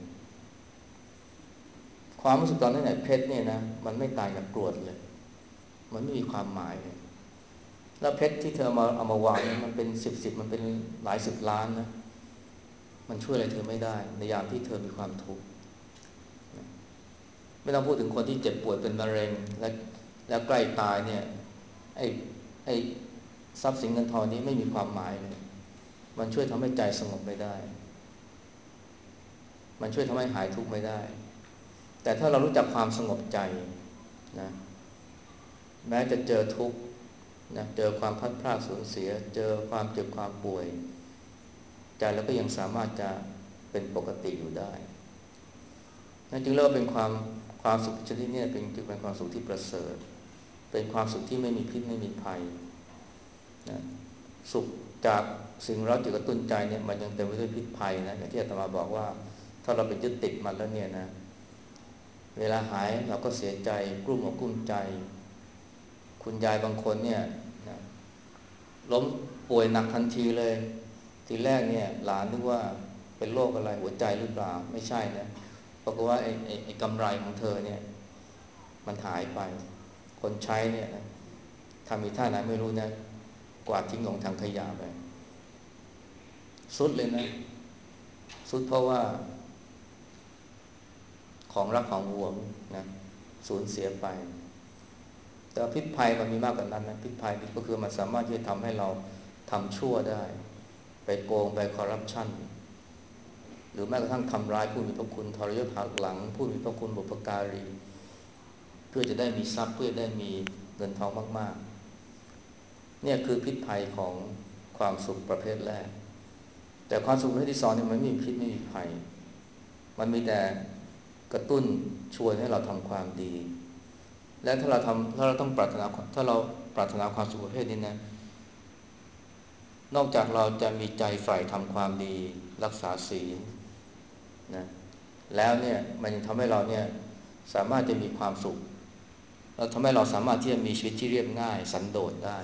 ความรู้สึกตอนนั้นเนี่ยเพชรเนี่ยนะมันไม่ต่างจากกรวดเลยมันไม่มีความหมายเลยแล้วเพชรที่เธอเอามาวางเนี่ยมันเป็นสิบมันเป็นหลายสิบล้านนะมันช่วยอะไรเธอไม่ได้ในยามที่เธอมีความทุกข์ไม่ต้องพูดถึงคนที่เจ็บป่วยเป็นมะเร็งและใกล้ตายเนี่ยไอ้ไอ้ทรัพย์สินเงินทองนี้ไม่มีความหมายเลยมันช่วยทำให้ใจสงบไม่ได้มันช่วยทำให้หายทุกข์ไม่ได้แต่ถ้าเรารู้จักความสงบใจนะแม้จะเจอทุกข์นะเจอความพัดพลาดสูญเสียเจอความเจ็บความป่วยใจเราก็ยังสามารถจะเป็นปกติอยู่ได้นั่นจึงเรียกว่าเป็นความสุขชนิดนี้เป็นความสุขที่ประเสริฐเป็นความสุขที่ไม่มีพิษไม่มีภัยนะสุขจากสิ่งเร้าจิตกระตุ้นใจเนี่ยมันยังเต็มไปด้วยพิษภัยนะอย่างที่อาตมาบอกว่าถ้าเราไปยึดติดมันแล้วเนี่ยนะเวลาหายเราก็เสียใจกลุ้มอกกลุ้มใจคุณยายบางคนเนี่ยนะล้มป่วยหนักทันทีเลยทีแรกเนี่ยหลานนึกว่าเป็นโรคอะไรหัวใจหรือเปล่าไม่ใช่นะเพราะว่าไอ้กำไรของเธอเนี่ยมันหายไปคนใช้เนี่ยนะทำมีท่าไหนไม่รู้นะกวาดทิ้งลงถังขยะไปสุดเลยนะสุดเพราะว่าของรักของห่วงนะสูญเสียไปแต่พิษภัยมันมีมากกว่านั้นนะพิษภัยก็คือมันสามารถที่จะทำให้เราทำชั่วได้ไปโกงไปคอร์รัปชันหรือแม้กระทั่งทำร้ายผู้มีพระคุณทรยศหักหลังผู้มีพระคุณบุพการีเพื่อจะได้มีทรัพย์เพื่อได้มีเงินทองมากๆเนี่ยคือพิษภัยของความสุขประเภทแรกแต่ความสุขประเภทที่สองเนี่ยมันไม่มีพิษไม่มีภัยมันมีแต่กระตุ้นชวนให้เราทำความดีและถ้าเราต้องปรารถนาถ้าเราปรารถนาความสุขประเภทนี้นะนอกจากเราจะมีใจใฝ่ทำความดีรักษาศีลนะแล้วเนี่ยมันยังทำให้เราเนี่ยสามารถจะมีความสุขแล้วทำให้เราสามารถที่จะมีชีวิตที่เรียบง่ายสันโดษได้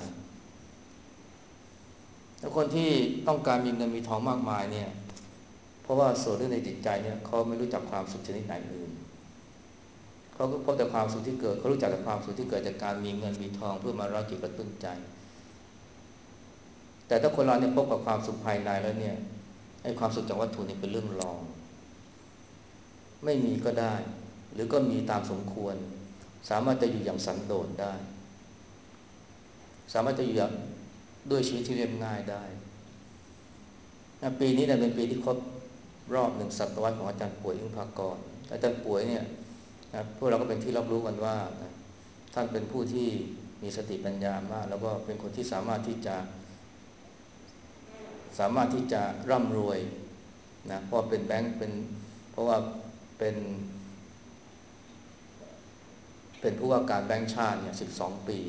แล้วคนที่ต้องการมีเงินมีทองมากมายเนี่ยเพราะว่าส่วนเรื่องในจิตใจเนี่ยเขาไม่รู้จักความสุขชนิดไหนอื่นเขาก็พบแต่ความสุขที่เกิดเขารู้จักแต่ความสุขที่เกิดจากการมีเงินมีทองเพื่อมาเราจิตกระตุ้นใจแต่ถ้าคนเราเนี่ยพบกับความสุขภายในแล้วเนี่ยไอ้ความสุขจากวัตถุนี่เป็นเรื่องรองไม่มีก็ได้หรือก็มีตามสมควรสามารถจะอยู่อย่างสันโดษได้สามารถจะอยู่ด้วยชีวิตที่เรียบง่ายได้ปีนี้เนี่ยเป็นปีที่ครบรอบ1 ศตวรรษของอาจารย์ป่วยอิงพากรอาจารย์ป่วยเนี่ยนะพวกเราก็เป็นที่รับรู้กันว่านะท่านเป็นผู้ที่มีสติปัญญามากแล้วก็เป็นคนที่สามารถที่จะร่ำรวยนะเพราะเป็นแบงค์เพราะว่าเป็นเป็นผู้ว่าการแบงค์ชาติเนี่ย12 ปี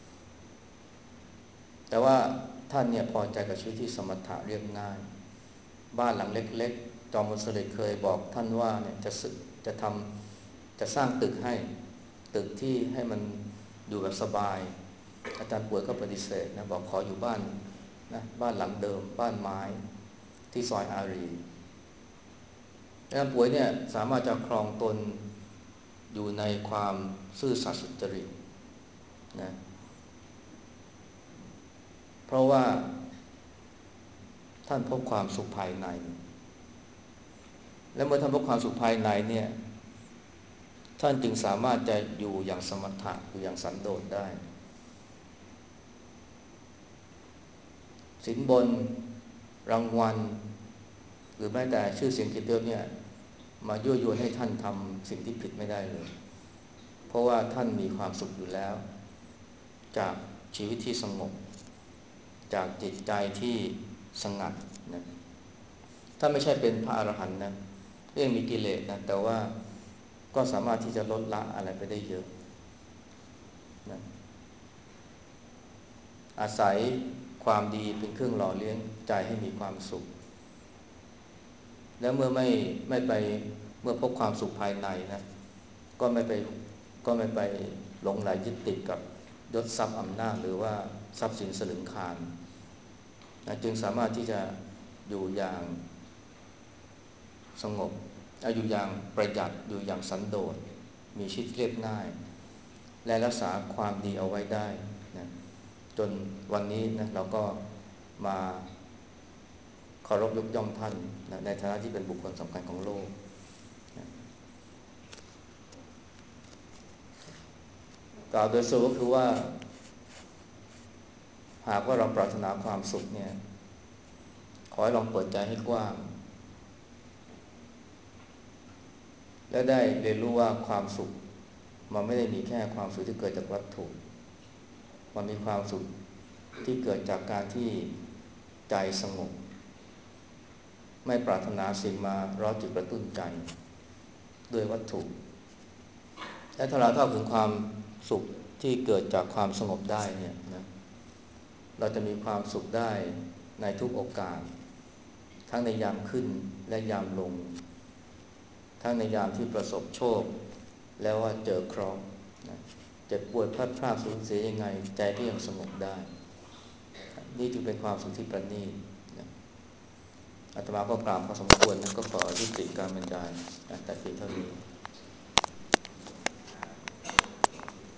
แต่ว่าท่านเนี่ยพอใจกับชีวิตที่สมถะเรียบง่ายบ้านหลังเล็กๆจอมพลสฤษดิ์เคยบอกท่านว่าเนี่ยจะทำจะสร้างตึกให้ตึกที่ให้มันอยู่แบบสบายอาจารย์ป่วยก็ปฏิเสธนะบอกขออยู่บ้านนะบ้านหลังเดิมบ้านไม้ที่ซอยอารีอาจารย์ป่วยเนี่ยสามารถจะครองตนอยู่ในความซื่อสัตย์สุจริตนะเพราะว่าท่านพบความสุขภายในและเมื่อท่านพบความสุขภายในเนี่ยท่านจึงสามารถจะอยู่อย่างสมถะอยู่อย่างสันโดษได้สินบนรางวัลหรือแม้แต่ชื่อเสียงเกียรติยศเนี่ยมายั่วยวนให้ท่านทำสิ่งที่ผิดไม่ได้เลยเพราะว่าท่านมีความสุขอยู่แล้วจากชีวิตที่สงบจากจิตใจที่สงัดนะถ้าไม่ใช่เป็นพระอรหันต์นะก็ยังมีกิเลสนะแต่ว่าก็สามารถที่จะลดละอะไรไปได้เยอะนะอาศัยความดีเป็นเครื่องหล่อเลี้ยงใจให้มีความสุขแล้วเมื่อไปเมื่อพบความสุขภายในนะก็ไม่ไปก็ไม่ไปหลงไหลยึดติดกับยศทรัพย์อำนาจหรือว่าทรัพย์สินสลึงคานนะจึงสามารถที่จะอยู่อย่างสงบอยู่อย่างประหยัดอยู่อย่างสันโดษมีชีวิตเรียบง่ายและรักษาความดีเอาไว้ได้นะจนวันนี้นะเราก็มาเคารพยกย่องท่านนะในฐานะที่เป็นบุคคลสำคัญของโลกนะกล่าวโดยสรุปก็คือว่าหากว่าเราปรารถนาความสุขเนี่ยขอให้ลองเปิดใจให้กว้างและได้เรียนรู้ว่าความสุขมันไม่ได้มีแค่ความสุขที่เกิดจากวัตถุมันมีความสุขที่เกิดจากการที่ใจสงบไม่ปรารถนาสิ่งมาเร้าจิตกระตุ้นใจด้วยวัตถุและถ้าเราเข้าถึงความสุขที่เกิดจากความสงบได้เนี่ยนะเราจะมีความสุขได้ในทุกโอกาสทั้งในยามขึ้นและยามลงทั้งในยามที่ประสบโชคแล้วว่าเจอเคราะห์นะเจ็บปวดพลัดพรากสูญเสียยังไงใจก็ยังสงบได้นี่จึงเป็นความสุขที่ประณีตนะอาตมาก็กล่าวพอสมควรนะก็ขอยุติการบรรยายแต่เพียงเท่านี้